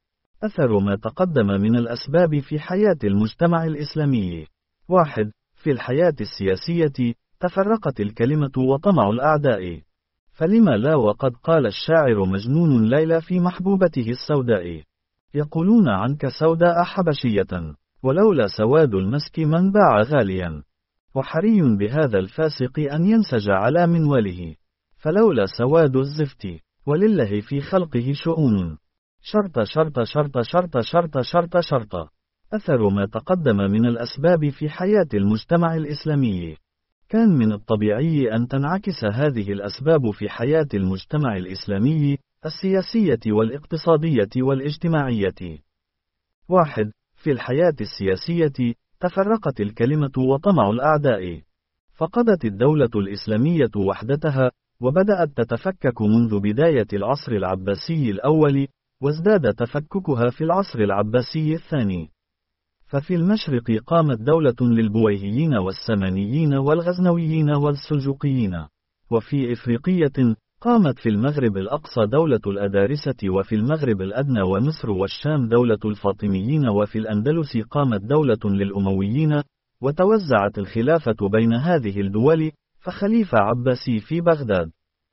أثر ما تقدم من الأسباب في حياة المجتمع الإسلامي. واحد. في الحياة السياسية تفرقت الكلمة وطمع الأعداء، فلما لا، وقد قال الشاعر مجنون ليلى في محبوبته السوداء: يقولون عنك سوداء حبشية، ولولا سواد المسك من باع غاليا، وحري بهذا الفاسق أن ينسج على منواله، فلولا سواد الزفت ولله في خلقه شؤون، شرط شرط شرط شرط شرط شرط شرط. أثر ما تقدم من الأسباب في حياة المجتمع الإسلامي. كان من الطبيعي أن تنعكس هذه الأسباب في حياة المجتمع الإسلامي السياسية والاقتصادية والاجتماعية. واحد. في الحياة السياسية، تفرقت الكلمة وطمع الأعداء، فقدت الدولة الإسلامية وحدتها، وبدأت تتفكك منذ بداية العصر العباسي الأول، وازداد تفككها في العصر العباسي الثاني. ففي المشرق قامت دولة للبويهيين والسمانيين والغزنويين والسلجوقيين، وفي إفريقية قامت في المغرب الأقصى دولة الأدارسة، وفي المغرب الأدنى ومصر والشام دولة الفاطميين، وفي الأندلس قامت دولة للأمويين، وتوزعت الخلافة بين هذه الدول، فخليفة عباسي في بغداد،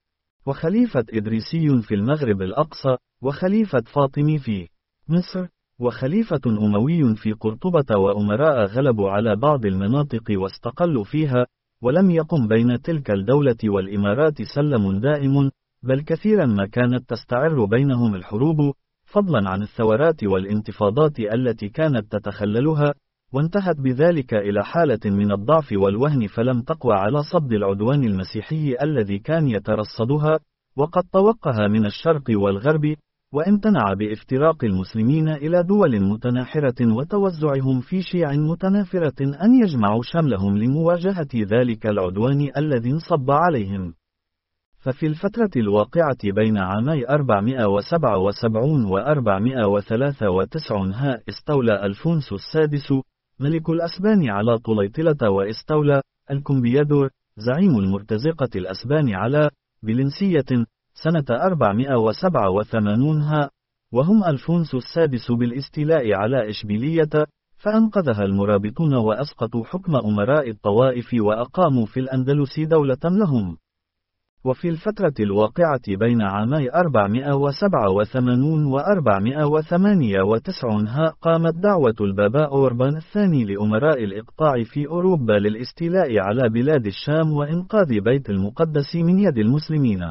وخليفة إدريسي في المغرب الأقصى، وخليفة فاطمي في مصر، وخليفة أموي في قرطبة، وأمراء غلبوا على بعض المناطق واستقلوا فيها، ولم يقم بين تلك الدولة والإمارات سلم دائم، بل كثيرا ما كانت تستعر بينهم الحروب، فضلا عن الثورات والانتفاضات التي كانت تتخللها، وانتهت بذلك إلى حالة من الضعف والوهن، فلم تقوى على صد العدوان المسيحي الذي كان يترصدها، وقد توقها من الشرق والغرب، وامتنع بافتراق المسلمين إلى دول متناحرة وتوزعهم في شيع متنافرة أن يجمعوا شملهم لمواجهة ذلك العدوان الذي انصب عليهم. ففي الفترة الواقعة بين عامي أربعمائة وسبعة وسبعين و أربعمائة وثلاثة وتسعين ها استولى ألفونس السادس ملك الأسبان على طليطلة، واستولى الكمبيادور زعيم المرتزقة الأسبان على بلنسية سنة أربعمائة وسبعة وثمانين ها، وهم ألفونس السادس بالاستيلاء على إشبيلية، فأنقذها المرابطون وأسقطوا حكم أمراء الطوائف وأقاموا في الأندلس دولة لهم. وفي الفترة الواقعة بين عامي أربعمائة وسبعة وثمانين و أربعمائة وثمانية وتسعين ها قامت دعوة البابا أوربان الثاني لأمراء الإقطاع في أوروبا للاستيلاء على بلاد الشام وإنقاذ بيت المقدس من يد المسلمين،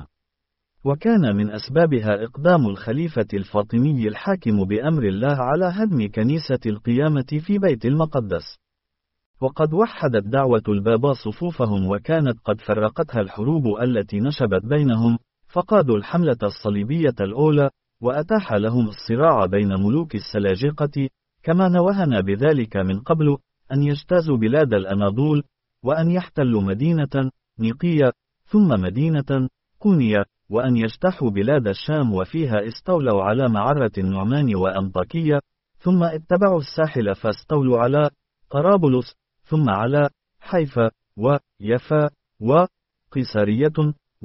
وكان من أسبابها إقدام الخليفة الفاطمي الحاكم بأمر الله على هدم كنيسة القيامة في بيت المقدس. وقد وحدت دعوة البابا صفوفهم، وكانت قد فرقتها الحروب التي نشبت بينهم، فقادوا الحملة الصليبية الأولى، وأتاح لهم الصراع بين ملوك السلاجقة، كما نوهنا بذلك من قبل، أن يجتازوا بلاد الأناضول، وأن يحتلوا مدينة نيقية، ثم مدينة قونية، وأن يجتاحوا بلاد الشام، وفيها استولوا على معرة النعمان وأنطاكية، ثم اتبعوا الساحل فاستولوا على طرابلس، ثم على حيفا ويافا وقيسارية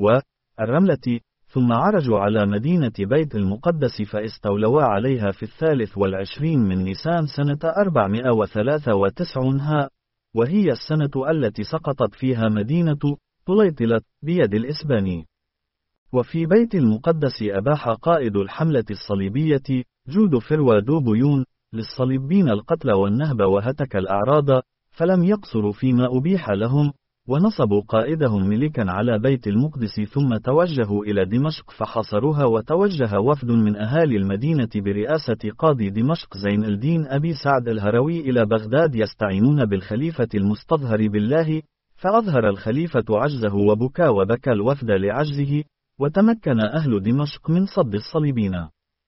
والرملة، ثم عرجوا على مدينة بيت المقدس فاستولوا عليها في الثالث والعشرين من نيسان سنة أربعمائة وثلاثة وتسعين ها، وهي السنة التي سقطت فيها مدينة طليطلة بيد الإسباني. وفي بيت المقدس أباح قائد الحملة الصليبية جود فروا دو بيون للصليبين القتل والنهب وهتك الأعراض، فلم يقصروا فيما أبيح لهم، ونصبوا قائدهم ملكا على بيت المقدس، ثم توجهوا إلى دمشق فحاصروها، وتوجه وفد من أهالي المدينة برئاسة قاضي دمشق زين الدين أبي سعد الهروي إلى بغداد يستعينون بالخليفة المستظهر بالله، فأظهر الخليفة عجزه وبكى، وبكى الوفد لعجزه، وتمكن أهل دمشق من صد الصليبين.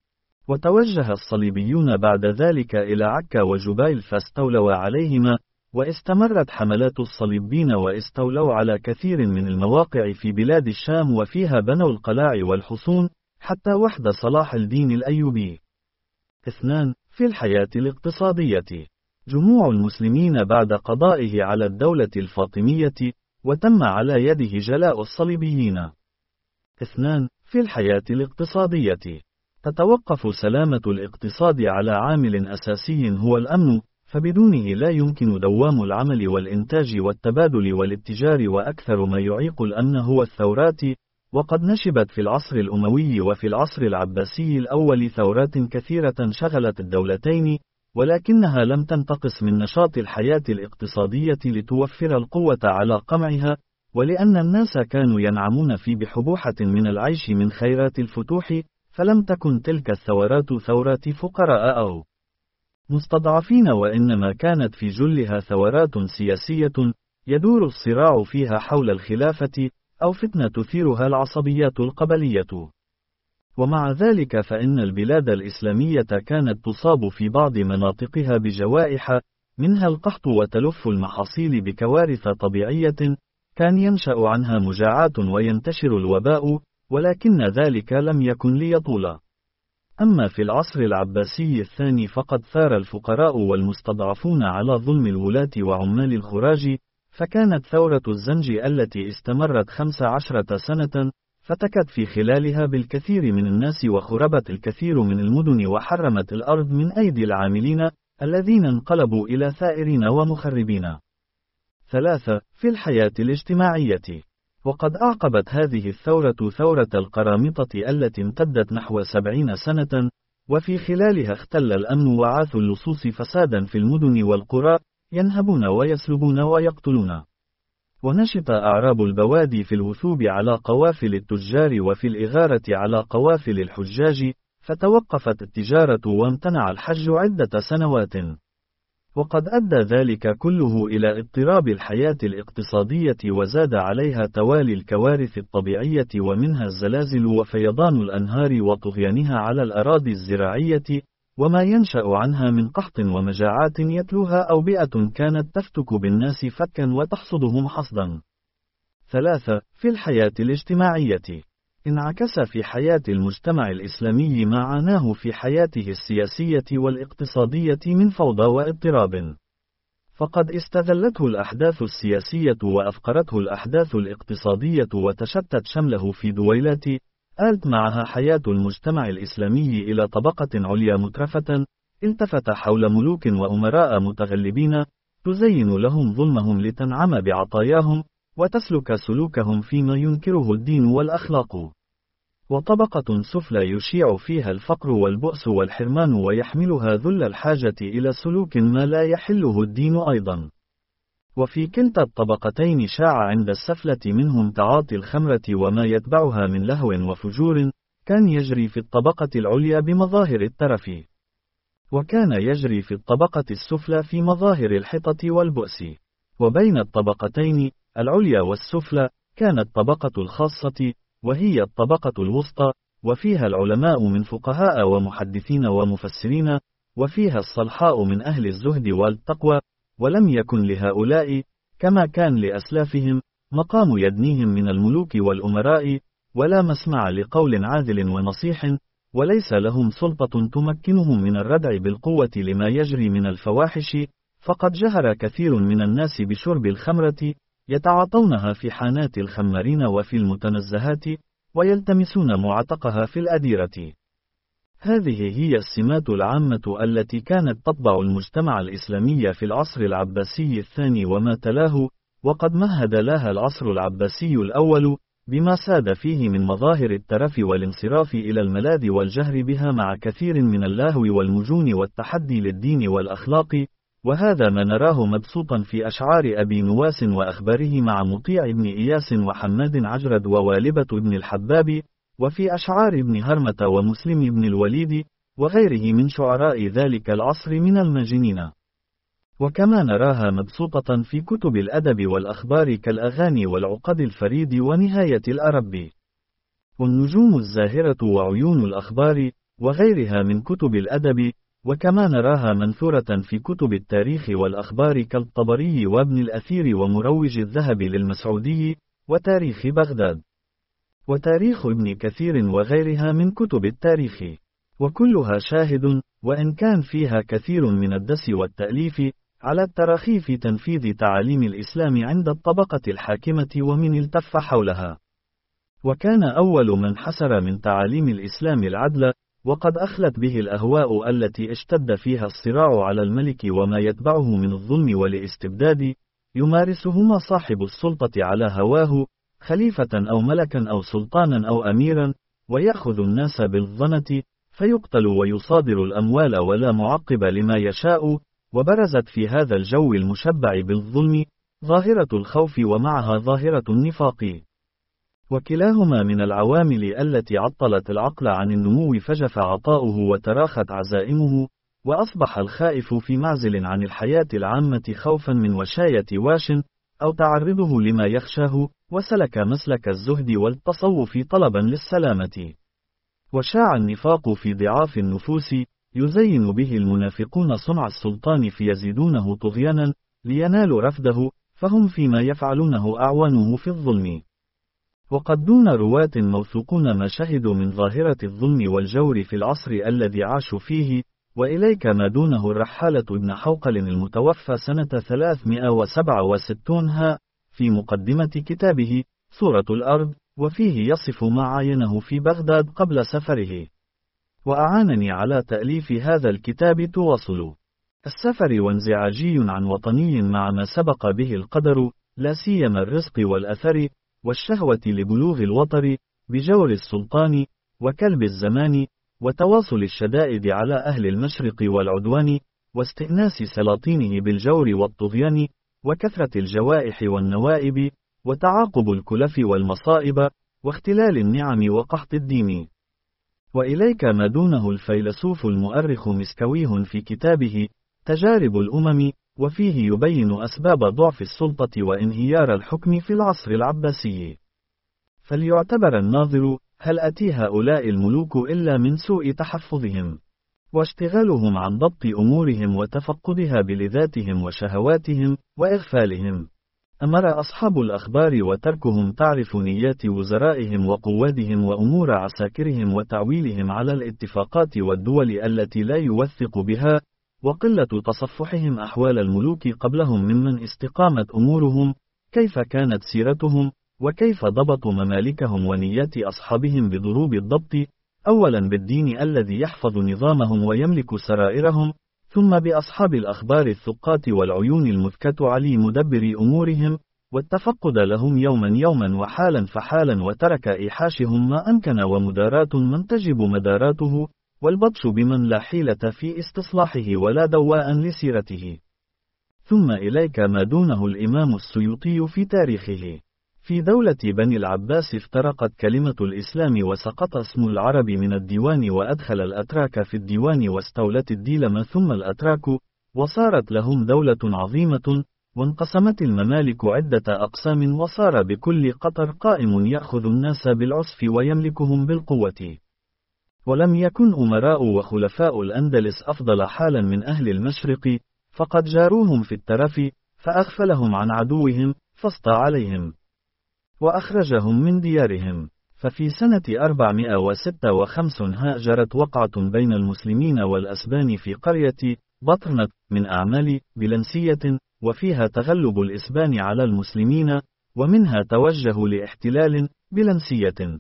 وتوجه الصليبيون بعد ذلك إلى عكا وجبيل فاستولوا عليهما، واستمرت حملات الصليبين واستولوا على كثير من المواقع في بلاد الشام، وفيها بنوا القلاع والحصون حتى وحد صلاح الدين الأيوبي. اثنان. في الحياة الاقتصادية، جموع المسلمين بعد قضائه على الدولة الفاطمية، وتم على يده جلاء الصليبيين. اثنان. في الحياة الاقتصادية، تتوقف سلامة الاقتصاد على عامل أساسي هو الأمن، فبدونه لا يمكن دوام العمل والإنتاج والتبادل والاتجار، وأكثر ما يعيق الأمن هو الثورات، وقد نشبت في العصر الأموي وفي العصر العباسي الأول ثورات كثيرة شغلت الدولتين، ولكنها لم تنتقص من نشاط الحياة الاقتصادية لتوفر القوة على قمعها، ولأن الناس كانوا ينعمون في بحبوحة من العيش من خيرات الفتوح، فلم تكن تلك الثورات ثورات فقراء أو مستضعفين، وإنما كانت في جلها ثورات سياسية يدور الصراع فيها حول الخلافة، أو فتنة تثيرها العصبيات القبلية. ومع ذلك فإن البلاد الإسلامية كانت تصاب في بعض مناطقها بجوائح، منها القحط وتلف المحاصيل بكوارث طبيعية، كان ينشأ عنها مجاعات وينتشر الوباء، ولكن ذلك لم يكن ليطول. أما في العصر العباسي الثاني فقد ثار الفقراء والمستضعفون على ظلم الولاة وعمال الخراج، فكانت ثورة الزنج التي استمرت خمس عشرة سنة، فتكت في خلالها بالكثير من الناس وخربت الكثير من المدن وحرمت الأرض من أيدي العاملين، الذين انقلبوا إلى ثائرين ومخربين. ثلاثة. في الحياة الاجتماعية. وقد أعقبت هذه الثورة ثورة القرامطة التي امتدت نحو سبعين سنة، وفي خلالها اختل الأمن وعاث اللصوص فسادا في المدن والقرى، ينهبون ويسلبون ويقتلون. ونشط أعراب البوادي في الوثوب على قوافل التجار وفي الإغارة على قوافل الحجاج، فتوقفت التجارة وامتنع الحج عدة سنوات. وقد أدى ذلك كله إلى اضطراب الحياة الاقتصادية، وزاد عليها توالي الكوارث الطبيعية ومنها الزلازل وفيضان الأنهار وطغيانها على الأراضي الزراعية، وما ينشأ عنها من قحط ومجاعات يتلوها أوبئة كانت تفتك بالناس فكا وتحصدهم حصدا. ثلاثة. في الحياة الاجتماعية. انعكس في حياة المجتمع الإسلامي ما عاناه في حياته السياسية والاقتصادية من فوضى واضطراب. فقد استذلته الأحداث السياسية وأفقرته الأحداث الاقتصادية وتشتت شمله في دويلات، آلت معها حياة المجتمع الإسلامي إلى طبقة عليا مترفة، التفت حول ملوك وأمراء متغلبين، تزين لهم ظلمهم لتنعم بعطاياهم، وتسلك سلوكهم فيما ينكره الدين والأخلاق. وطبقة سفلى يشيع فيها الفقر والبؤس والحرمان ويحملها ذل الحاجة إلى سلوك ما لا يحله الدين أيضا. وفي كلتا الطبقتين شاع عند السفلة منهم تعاطي الخمرة وما يتبعها من لهو وفجور، كان يجري في الطبقة العليا بمظاهر الترف، وكان يجري في الطبقة السفلى في مظاهر الحطة والبؤس. وبين الطبقتين العليا والسفلى كانت طبقة الخاصة، وهي الطبقة الوسطى، وفيها العلماء من فقهاء ومحدثين ومفسرين، وفيها الصلحاء من أهل الزهد والتقوى. ولم يكن لهؤلاء، كما كان لأسلافهم، مقام يدنيهم من الملوك والأمراء، ولا مسمع لقول عادل ونصيح، وليس لهم سلطة تمكنهم من الردع بالقوة لما يجري من الفواحش. فقد جهر كثير من الناس بشرب الخمرة، يتعاطونها في حانات الخمارين وفي المتنزهات، ويلتمسون معتقها في الأديرة. هذه هي السمات العامة التي كانت تطبع المجتمع الإسلامي في العصر العباسي الثاني وما تلاه، وقد مهد لها العصر العباسي الأول بما ساد فيه من مظاهر الترف والانصراف إلى الملاذ والجهر بها مع كثير من اللهو والمجون والتحدي للدين والأخلاق. وهذا ما نراه مبسوطا في أشعار أبي نواس وأخباره مع مطيع بن إياس وحماد عجرد ووالبة بن الحباب، وفي أشعار ابن هرمة ومسلم بن الوليد، وغيره من شعراء ذلك العصر من المجنين. وكما نراها مبسوطة في كتب الأدب والأخبار كالأغاني والعقد الفريد ونهاية الأرب، والنجوم الزاهرة وعيون الأخبار، وغيرها من كتب الأدب. وكما نراها منثورة في كتب التاريخ والأخبار كالطبري وابن الأثير ومروج الذهب للمسعودي، وتاريخ بغداد، وتاريخ ابن كثير وغيرها من كتب التاريخ. وكلها شاهد، وإن كان فيها كثير من الدس والتأليف، على التراخي في تنفيذ تعاليم الإسلام عند الطبقة الحاكمة ومن التف حولها. وكان أول من حسر من تعاليم الإسلام العدل، وقد أخلت به الأهواء التي اشتد فيها الصراع على الملك وما يتبعه من الظلم والاستبداد، يمارسهما صاحب السلطة على هواه، خليفة أو ملكا أو سلطانا أو أميرا، ويأخذ الناس بالظنة، فيقتل ويصادر الأموال ولا معقب لما يشاء. وبرزت في هذا الجو المشبع بالظلم ظاهرة الخوف ومعها ظاهرة النفاق، وكلاهما من العوامل التي عطلت العقل عن النمو فجف عطاؤه وتراخت عزائمه، وأصبح الخائف في معزل عن الحياة العامة خوفا من وشاية واش أو تعرضه لما يخشاه، وسلك مسلك الزهد والتصوف طلبا للسلامة. وشاع النفاق في ضعاف النفوس، يزين به المنافقون صنع السلطان فيزيدونه طغيانا، لينالوا رفده، فهم فيما يفعلونه أعوانه في الظلم. وقد دون رواة موثوقون ما شهدوا من ظاهرة الظلم والجور في العصر الذي عاشوا فيه، وإليك ما دونه الرحالة ابن حوقل المتوفى سنة ثلاثمائة وسبعة وستين ها، في مقدمة كتابه سورة الأرض، وفيه يصف ما عاينه في بغداد قبل سفره. وأعانني على تأليف هذا الكتاب تواصل السفر وانزعاجي عن وطني مع ما سبق به القدر، لا سيما الرزق والأثر، والشهوة لبلوغ الوطر، بجور السلطان، وكلب الزمان، وتواصل الشدائد على أهل المشرق والعدوان، واستئناس سلاطينه بالجور والطغيان، وكثرة الجوائح والنوائب، وتعاقب الكلف والمصائب، واختلال النعم وقحط الدين. وإليك ما دونه الفيلسوف المؤرخ مسكويه في كتابه تجارب الأمم، وفيه يبين أسباب ضعف السلطة وانهيار الحكم في العصر العباسي. فليعتبر الناظر هل أتي هؤلاء الملوك إلا من سوء تحفظهم، واشتغالهم عن ضبط أمورهم وتفقدها بلذاتهم وشهواتهم، وإغفالهم أمر أصحاب الأخبار وتركهم تعرف نيات وزرائهم وقوادهم وأمور عساكرهم وتعويلهم على الاتفاقات والدول التي لا يوثق بها، وقلة تصفحهم أحوال الملوك قبلهم ممن استقامت أمورهم، كيف كانت سيرتهم، وكيف ضبطوا ممالكهم ونيات أصحابهم بضروب الضبط، أولا بالدين الذي يحفظ نظامهم ويملك سرائرهم، ثم بأصحاب الأخبار الثقات والعيون المثكة علي مدبر أمورهم، والتفقد لهم يوما يوما وحالا فحالا، وترك إيحاشهم ما أمكن ومدارات من تجب مداراته، والبطش بمن لا حيلة في استصلاحه ولا دواء لسيرته. ثم إليك ما دونه الإمام السيوطي في تاريخه. في دولة بني العباس افترقت كلمة الإسلام وسقط اسم العرب من الديوان، وأدخل الأتراك في الديوان، واستولت الديلم ثم الأتراك، وصارت لهم دولة عظيمة، وانقسمت الممالك عدة أقسام، وصار بكل قطر قائم يأخذ الناس بالعسف ويملكهم بالقوة. ولم يكن أمراء وخلفاء الأندلس أفضل حالا من أهل المشرق، فقد جاروهم في الترف، فأغفلهم عن عدوهم، فاسطى عليهم وأخرجهم من ديارهم. ففي سنة أربعمائة وستة وخمسين هاجرت وقعة بين المسلمين والأسبان في قرية بطرنة من أعمال بلنسية، وفيها تغلب الإسبان على المسلمين، ومنها توجه لاحتلال بلنسية.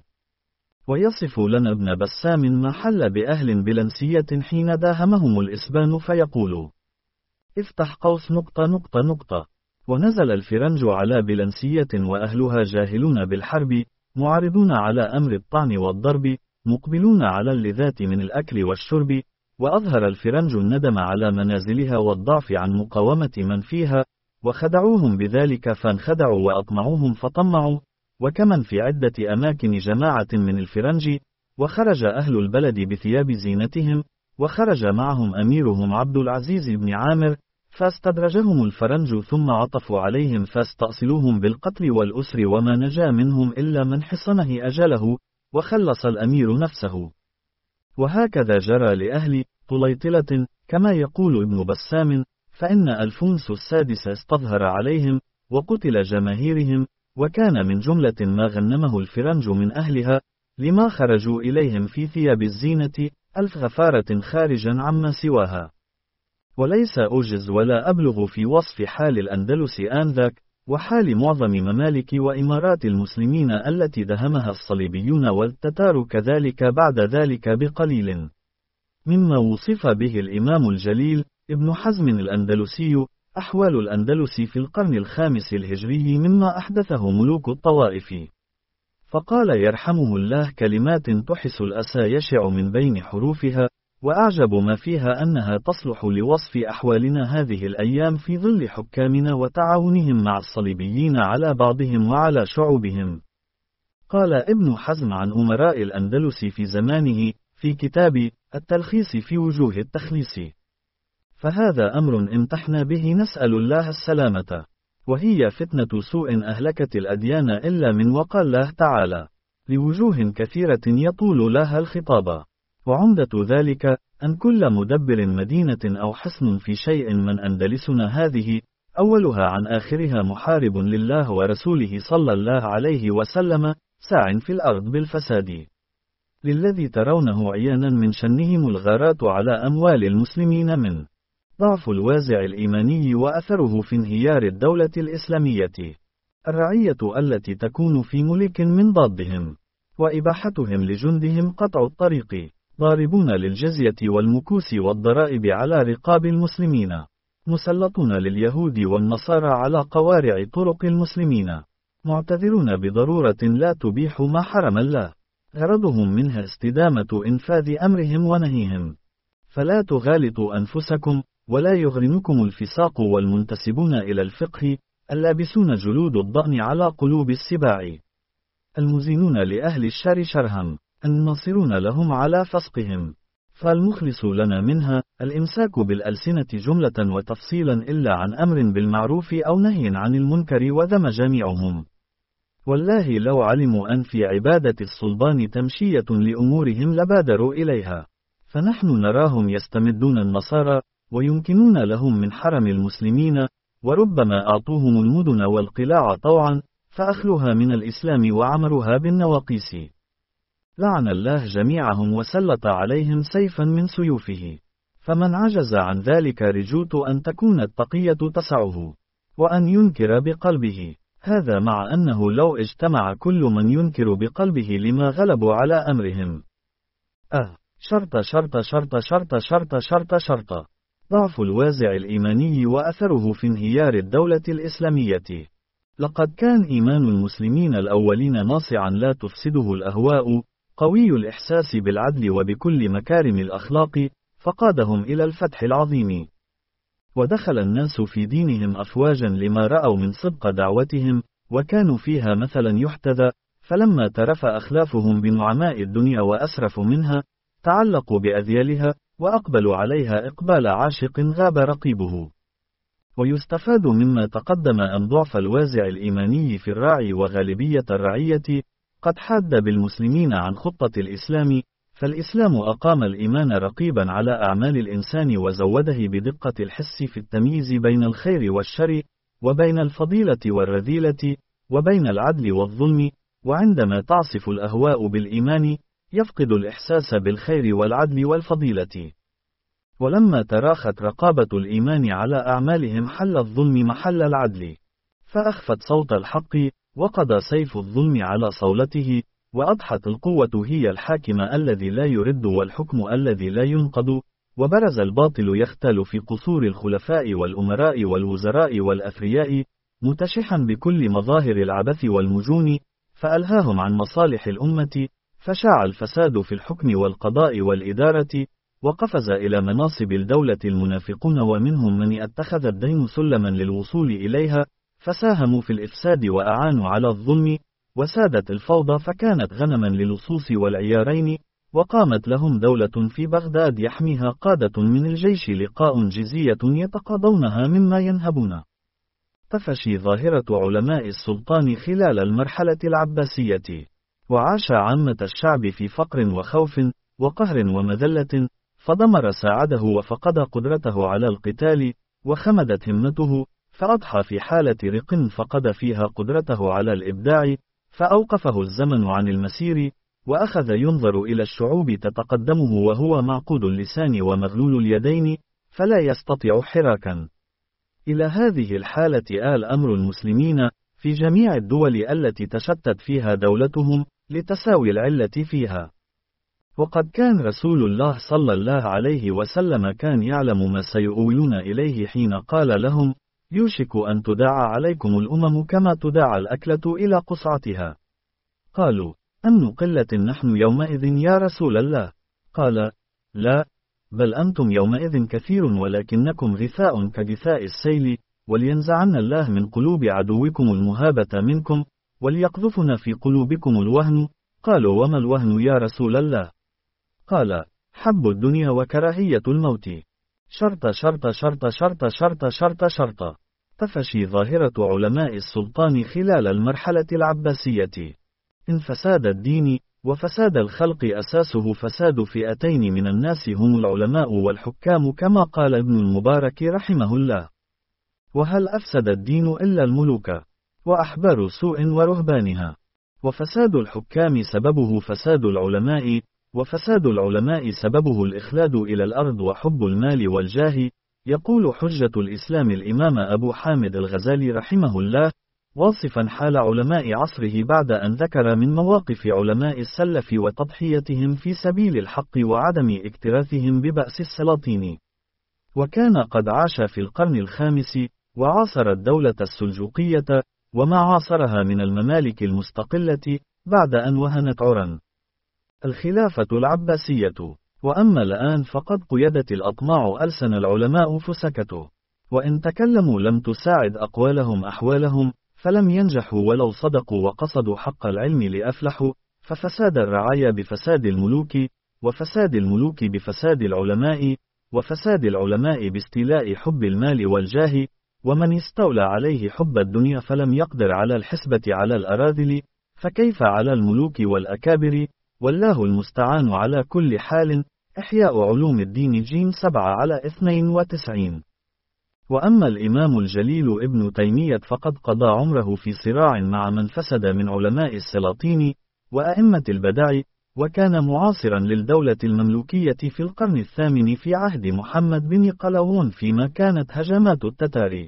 ويصف لنا ابن بسام ما حل بأهل بلنسية حين داهمهم الإسبان، فيقول: افتح قوس نقطة نقطة نقطة. ونزل الفرنج على بلنسية وأهلها جاهلون بالحرب، معرضون على أمر الطعن والضرب، مقبلون على اللذات من الأكل والشرب، وأظهر الفرنج الندم على منازلها والضعف عن مقاومة من فيها، وخدعوهم بذلك فانخدعوا، وأطمعوهم فطمعوا، وكمن في عدة أماكن جماعة من الفرنج، وخرج أهل البلد بثياب زينتهم، وخرج معهم أميرهم عبد العزيز بن عامر، فاستدرجهم الفرنج ثم عطفوا عليهم فاستأصلوهم بالقتل والأسر، وما نجا منهم إلا من حصنه أجله، وخلص الأمير نفسه. وهكذا جرى لأهل طليطلة، كما يقول ابن بسام، فإن ألفونس السادس استظهر عليهم، وقتل جماهيرهم، وكان من جملة ما غنمه الفرنج من أهلها، لما خرجوا إليهم في ثياب الزينة، ألف غفارة خارجا عما سواها. وليس أوجز ولا أبلغ في وصف حال الأندلس آنذاك، وحال معظم ممالك وإمارات المسلمين التي دهمها الصليبيون والتتار كذلك بعد ذلك بقليل، مما وصف به الإمام الجليل ابن حزم الأندلسي أحوال الأندلس في القرن الخامس الهجري مما أحدثه ملوك الطوائف. فقال يرحمه الله: كلمات تحس الأسى يشع من بين حروفها، وأعجب ما فيها أنها تصلح لوصف أحوالنا هذه الأيام في ظل حكامنا وتعاونهم مع الصليبيين على بعضهم وعلى شعوبهم. قال ابن حزم عن أمراء الأندلس في زمانه في كتاب التلخيص في وجوه التخليص: فهذا أمر امتحنا به نسأل الله السلامة، وهي فتنة سوء أهلكت الأديان إلا من وقال الله تعالى: لوجوه كثيرة يطول لها الخطاب. وعمدة ذلك، أن كل مدبر مدينة أو حصن في شيء من أندلسنا هذه، أولها عن آخرها محارب لله ورسوله صلى الله عليه وسلم، ساع في الأرض بالفساد. للذي ترونه عيانا من شنهم الغارات على أموال المسلمين من ضعف الوازع الإيماني وأثره في انهيار الدولة الإسلامية. الرعية التي تكون في ملك من ضادهم، وإباحتهم لجندهم قطع الطريق، ضاربون للجزية والمكوس والضرائب على رقاب المسلمين، مسلطون لليهود والنصارى على قوارع طرق المسلمين، معتذرون بضرورة لا تبيح ما حرم الله، غرضهم منها استدامة إنفاذ أمرهم ونهيهم. فلا تغالطوا أنفسكم، ولا يغرنكم الفساق والمنتسبون إلى الفقه، اللابسون جلود الضأن على قلوب السباع، المزينون لأهل الشر شرهم، الناصرون لهم على فسقهم. فالمخلص لنا منها الإمساك بالألسنة جملة وتفصيلا إلا عن أمر بالمعروف أو نهي عن المنكر وذم جميعهم. والله لو علموا أن في عبادة الصلبان تمشية لأمورهم لبادروا إليها. فنحن نراهم يستمدون النصارى، ويمكنون لهم من حرم المسلمين، وربما أعطوهم المدن والقلاع طوعا، فأخلها من الإسلام وعمرها بالنواقيس. لعن الله جميعهم وسلط عليهم سيفا من سيوفه. فمن عجز عن ذلك رجوت أن تكون التقية تسعه، وأن ينكر بقلبه. هذا مع أنه لو اجتمع كل من ينكر بقلبه لما غلبوا على أمرهم. أه شرط شرط شرط شرط شرط شرط شرط ضعف الوازع الإيماني وأثره في انهيار الدولة الإسلامية. لقد كان إيمان المسلمين الأولين ناصعا لا تفسده الأهواء، قوي الإحساس بالعدل وبكل مكارم الأخلاق، فقادهم إلى الفتح العظيم. ودخل الناس في دينهم أفواجا لما رأوا من صدق دعوتهم، وكانوا فيها مثلا يحتذى. فلما ترف أخلافهم بنعماء الدنيا وأسرفوا منها، تعلقوا بأذيالها، وأقبلوا عليها إقبال عاشق غاب رقيبه. ويستفاد مما تقدم أن ضعف الوازع الإيماني في الراعي وغالبية الرعية قد حاد بالمسلمين عن خطة الإسلام. فالإسلام أقام الإيمان رقيبا على أعمال الإنسان وزوده بدقة الحس في التمييز بين الخير والشر، وبين الفضيلة والرذيلة، وبين العدل والظلم. وعندما تعصف الأهواء بالإيمان، يفقد الإحساس بالخير والعدل والفضيلة. ولما تراخت رقابة الإيمان على أعمالهم حل الظلم محل العدل، فأخفت صوت الحق، وقضى سيف الظلم على صولته، وأضحت القوة هي الحاكم الذي لا يرد والحكم الذي لا ينقض. وبرز الباطل يختال في قصور الخلفاء والأمراء والوزراء والأثرياء، متشحا بكل مظاهر العبث والمجون، فألهاهم عن مصالح الأمة. فشاع الفساد في الحكم والقضاء والإدارة، وقفز إلى مناصب الدولة المنافقون، ومنهم من اتخذ الدين سلما للوصول إليها، فساهموا في الإفساد وأعانوا على الظلم. وسادت الفوضى فكانت غنما للصوص والعيارين، وقامت لهم دولة في بغداد يحميها قادة من الجيش لقاء جزية يتقاضونها مما ينهبون. تفشي ظاهرة علماء السلطان خلال المرحلة العباسية، وعاش عامة الشعب في فقر وخوف وقهر ومذلة، فدمر ساعده وفقد قدرته على القتال، وخمدت همته، فأضحى في حالة رق فقد فيها قدرته على الإبداع، فأوقفه الزمن عن المسير، وأخذ ينظر إلى الشعوب تتقدمه وهو معقود اللسان ومغلول اليدين، فلا يستطيع حراكا. إلى هذه الحالة آل أمر المسلمين في جميع الدول التي تشتت فيها دولتهم لتساوي العلة فيها. وقد كان رسول الله صلى الله عليه وسلم كان يعلم ما سيؤولون إليه حين قال لهم: يوشك أن تداعى عليكم الأمم كما تداعى الأكلة إلى قصعتها. قالوا: أمن قلة نحن يومئذ يا رسول الله؟ قال: لا، بل أنتم يومئذ كثير ولكنكم غثاء كغثاء السيل، ولينزعن الله من قلوب عدوكم المهابة منكم، وليقذفن في قلوبكم الوهن. قالوا: وما الوهن يا رسول الله؟ قال: حب الدنيا وكراهية الموت. شرط شرط شرط شرط شرط شرط شرط تفشي ظاهرة علماء السلطان خلال المرحلة العباسية. إن فساد الدين وفساد الخلق أساسه فساد فئتين من الناس هم العلماء والحكام كما قال ابن المبارك رحمه الله. وهل أفسد الدين إلا الملوك وأحبار سوء ورهبانها؟ وفساد الحكام سببه فساد العلماء، وفساد العلماء سببه الإخلاد إلى الأرض وحب المال والجاه. يقول حجة الإسلام الإمام أبو حامد الغزالي رحمه الله واصفا حال علماء عصره بعد أن ذكر من مواقف علماء السلف وتضحيتهم في سبيل الحق وعدم اكتراثهم ببأس السلاطين. وكان قد عاش في القرن الخامس وعاصر الدولة السلجوقية وما عاصرها من الممالك المستقلة بعد أن وهنت عرا الخلافة العباسية. وأما الآن فقد قيدت الأطماع ألسن العلماء فسكتوا، وإن تكلموا لم تساعد أقوالهم أحوالهم، فلم ينجحوا ولو صدقوا وقصدوا حق العلم لأفلحوا. ففساد الرعايا بفساد الملوك، وفساد الملوك بفساد العلماء، وفساد العلماء باستيلاء حب المال والجاه. ومن استولى عليه حب الدنيا فلم يقدر على الحسبة على الأراذل، فكيف على الملوك والأكابر؟ والله المستعان على كل حال. إحياء علوم الدين جيم سبعة على اثنين وتسعين. وأما الإمام الجليل ابن تيمية فقد قضى عمره في صراع مع من فسد من علماء السلاطين وأئمة البدع، وكان معاصرا للدولة المملوكية في القرن الثامن في عهد محمد بن قلاوون، فيما كانت هجمات التتار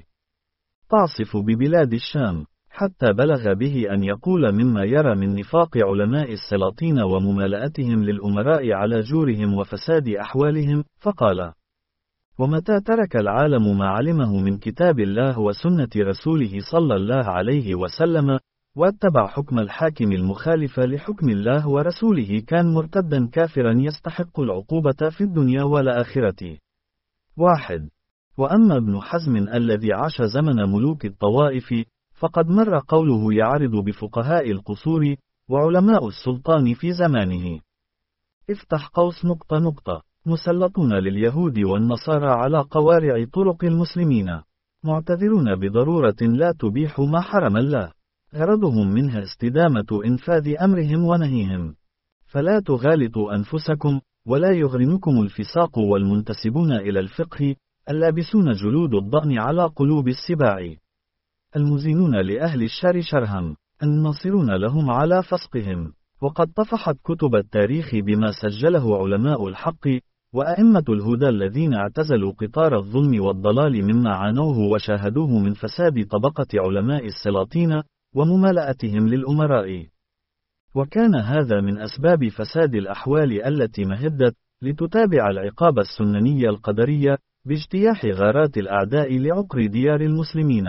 تعصف ببلاد الشام، حتى بلغ به أن يقول مما يرى من نفاق علماء السلاطين وممالأتهم للأمراء على جورهم وفساد أحوالهم، فقال: ومتى ترك العالم ما علمه من كتاب الله وسنة رسوله صلى الله عليه وسلم، واتبع حكم الحاكم المخالف لحكم الله ورسوله، كان مرتدا كافرا يستحق العقوبة في الدنيا والآخرة. واحد. وأما ابن حزم الذي عاش زمن ملوك الطوائف، فقد مر قوله يعرض بفقهاء القصور وعلماء السلطان في زمانه. افتح قوس نقطة نقطة مسلطون لليهود والنصارى على قوارع طرق المسلمين، معتذرون بضرورة لا تبيح ما حرم الله، غرضهم منها استدامة إنفاذ أمرهم ونهيهم. فلا تغالطوا أنفسكم، ولا يغرنكم الفساق والمنتسبون إلى الفقه، اللابسون جلود الضأن على قلوب السباع، المزينون لأهل الشر شرهم، الناصرون لهم على فسقهم. وقد طفحت كتب التاريخ بما سجله علماء الحق وأئمة الهدى الذين اعتزلوا قطار الظلم والضلال مما عانوه وشاهدوه من فساد طبقة علماء السلاطين وممالأتهم للأمراء. وكان هذا من أسباب فساد الأحوال التي مهدت لتتابع العقاب السنني القدري باجتياح غارات الأعداء لعقر ديار المسلمين.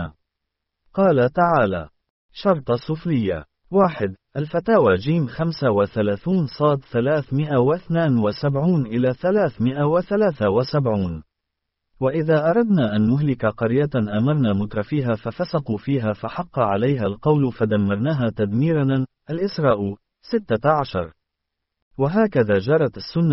قال تعالى: شرط السفلية. واحد. الفتاوى جيم خمسة وثلاثون صاد ثلاثمائة واثنان وسبعون إلى ثلاثمائة وثلاثة وسبعون. وإذا أردنا أن نهلك قرية أمرنا مترفيها ففسقوا فيها فحق عليها القول فدمرناها تدميرا. الإسراء ستة عشر. وهكذا جرت السنة